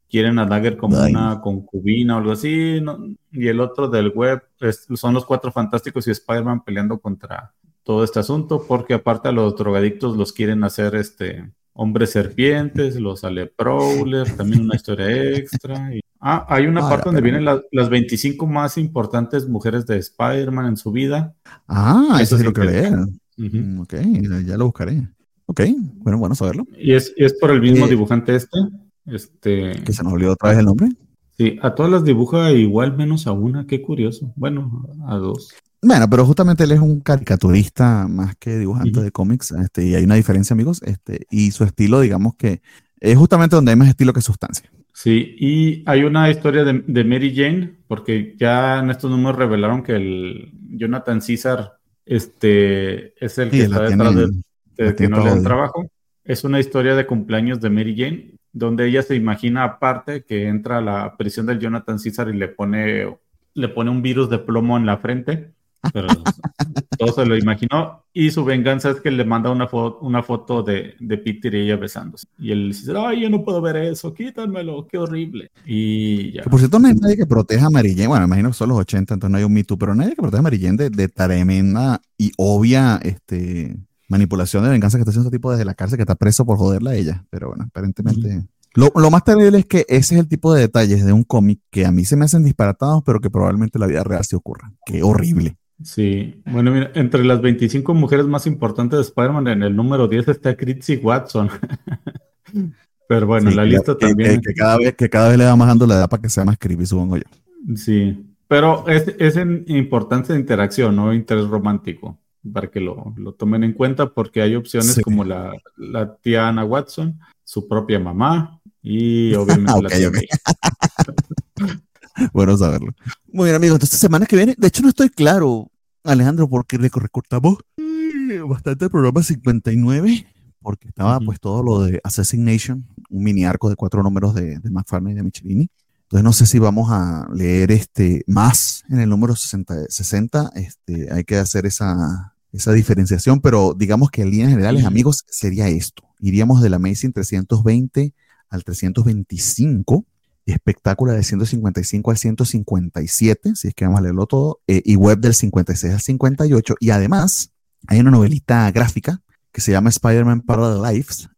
quieren a Dagger como
Ay.
una concubina o algo así, ¿no? Y el otro del web son los Cuatro Fantásticos y Spider-Man peleando contra todo este asunto, porque aparte a los drogadictos los quieren hacer hombres serpientes, los Prowler, también una historia extra. Hay una parte donde vienen las 25 más importantes mujeres de Spider-Man en su vida.
Eso sí lo quiero leer.
Uh-huh.
Ok, ya lo buscaré. Ok, bueno saberlo.
Y es por el mismo dibujante
Que se nos olvidó otra vez el nombre.
Sí, a todas las dibuja igual menos a una, qué curioso. Bueno, a dos.
Bueno, pero justamente él es un caricaturista más que dibujante
Uh-huh.
de cómics, y hay una diferencia, amigos, y su estilo, digamos que es justamente donde hay más estilo que sustancia.
Sí, y hay una historia de Mary Jane, porque ya en estos números revelaron que el Jonathan César es el que
Sí,
está
la
detrás
tiene- la
de que
tiene
no
todo
le dan
odio.
trabajo. Es una historia de cumpleaños de Mary Jane, donde ella se imagina aparte que entra a la prisión del Jonathan César y le pone un virus de plomo en la frente, pero todo se lo imaginó, y su venganza es que le manda una foto de Peter y ella besándose. Y él dice, ay, yo no puedo ver eso, quítamelo, qué horrible. Y ya.
Que por cierto, no hay nadie que proteja a Mary Jane. Bueno, imagino que son los 80, entonces no hay un Me Too, pero nadie que proteja a Mary Jane de tremenda y obvia manipulación de venganza que está haciendo este tipo desde la cárcel, que está preso por joderla a ella. Pero bueno, aparentemente... Lo más terrible es que ese es el tipo de detalles de un cómic que a mí se me hacen disparatados, pero que probablemente en la vida real sí ocurra. Qué horrible.
Sí, bueno, mira, entre las 25 mujeres más importantes de Spider-Man, en el número 10 está Chrissy Watson. Pero bueno,
Sí,
la lista también.
que cada vez le va bajando la edad para que sea más creepy, supongo yo.
Sí, pero es en importancia de interacción, no interés romántico, para que lo tomen en cuenta, porque hay opciones
Sí.
como la tía Anna Watson, su propia mamá y obviamente la
Ok,
tía
ok.
May.
Bueno saberlo. Muy bien, amigos, entonces semana que viene, de hecho no estoy claro, Alejandro, porque recortamos bastante el programa 59, porque estaba pues todo lo de Assassination, un mini arco de 4 números de McFarlane y de Michelini. Entonces no sé si vamos a leer más en el número 60. Hay que hacer esa diferenciación, pero digamos que en líneas generales, amigos, sería esto. Iríamos del Amazing 320 al 325, espectáculo de 155 al 157, si es que vamos a leerlo todo, y web del 56 al 58, y además hay una novelita gráfica que se llama Spider-Man Parallel Lives,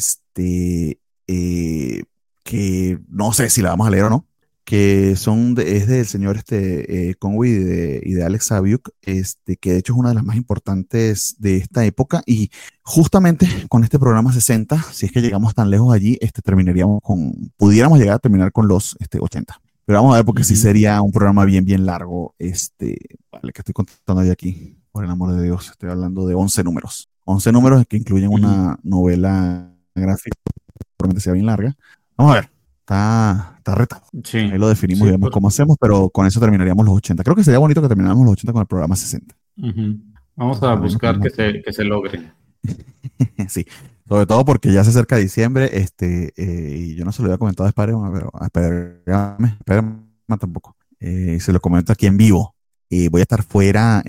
que no sé si la vamos a leer o no, que es del señor Conway y de Alex Saviuk, que de hecho es una de las más importantes de esta época, y justamente con este programa 60, si es que llegamos tan lejos allí, pudiéramos llegar a terminar con los 80. Pero vamos a ver, porque sí sería un programa bien largo, vale, que estoy contando yo aquí, por el amor de Dios, estoy hablando de 11 números. 11 números que incluyen una novela gráfica, probablemente sea bien larga. Vamos a ver. Está retado.
Sí.
Ahí lo definimos y vemos cómo hacemos, pero con eso terminaríamos los 80. Creo que sería bonito que termináramos los 80 con el programa 60.
Vamos a buscar que se logre.
Sí, sobre todo porque ya se acerca diciembre, y yo no se lo había comentado a Spider-Man, pero a Spider-Man tampoco. Se lo comento aquí en vivo. Voy a estar fuera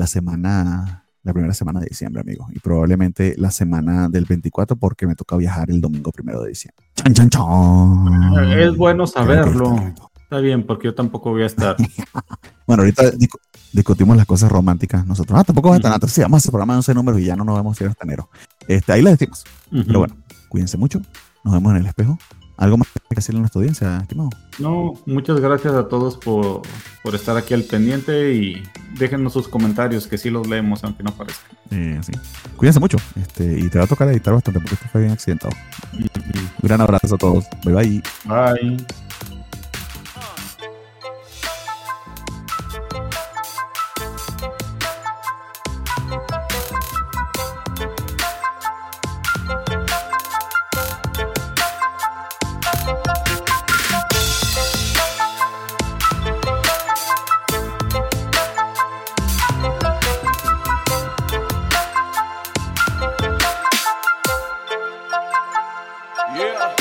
la primera semana de diciembre, amigos, y probablemente la semana del 24, porque me toca viajar el domingo 1 de diciembre. ¡Chan, chan, chan!
Es bueno saberlo. Está bien, porque yo tampoco voy a estar.
Bueno, ahorita discutimos las cosas románticas nosotros. Tampoco va a estar. Sí, vamos a hacer programa de 11 números y ya no nos vemos hasta enero. Ahí les decimos. Pero bueno, cuídense mucho. Nos vemos en el espejo. ¿Algo más que decirle a nuestra audiencia, estimado?
No, muchas gracias a todos por estar aquí al pendiente, y déjenos sus comentarios, que sí los leemos, aunque no parezca.
Sí. Cuídense mucho. Y te va a tocar editar bastante porque esto fue bien accidentado. Un gran abrazo a todos. Bye bye.
Bye.
Yeah.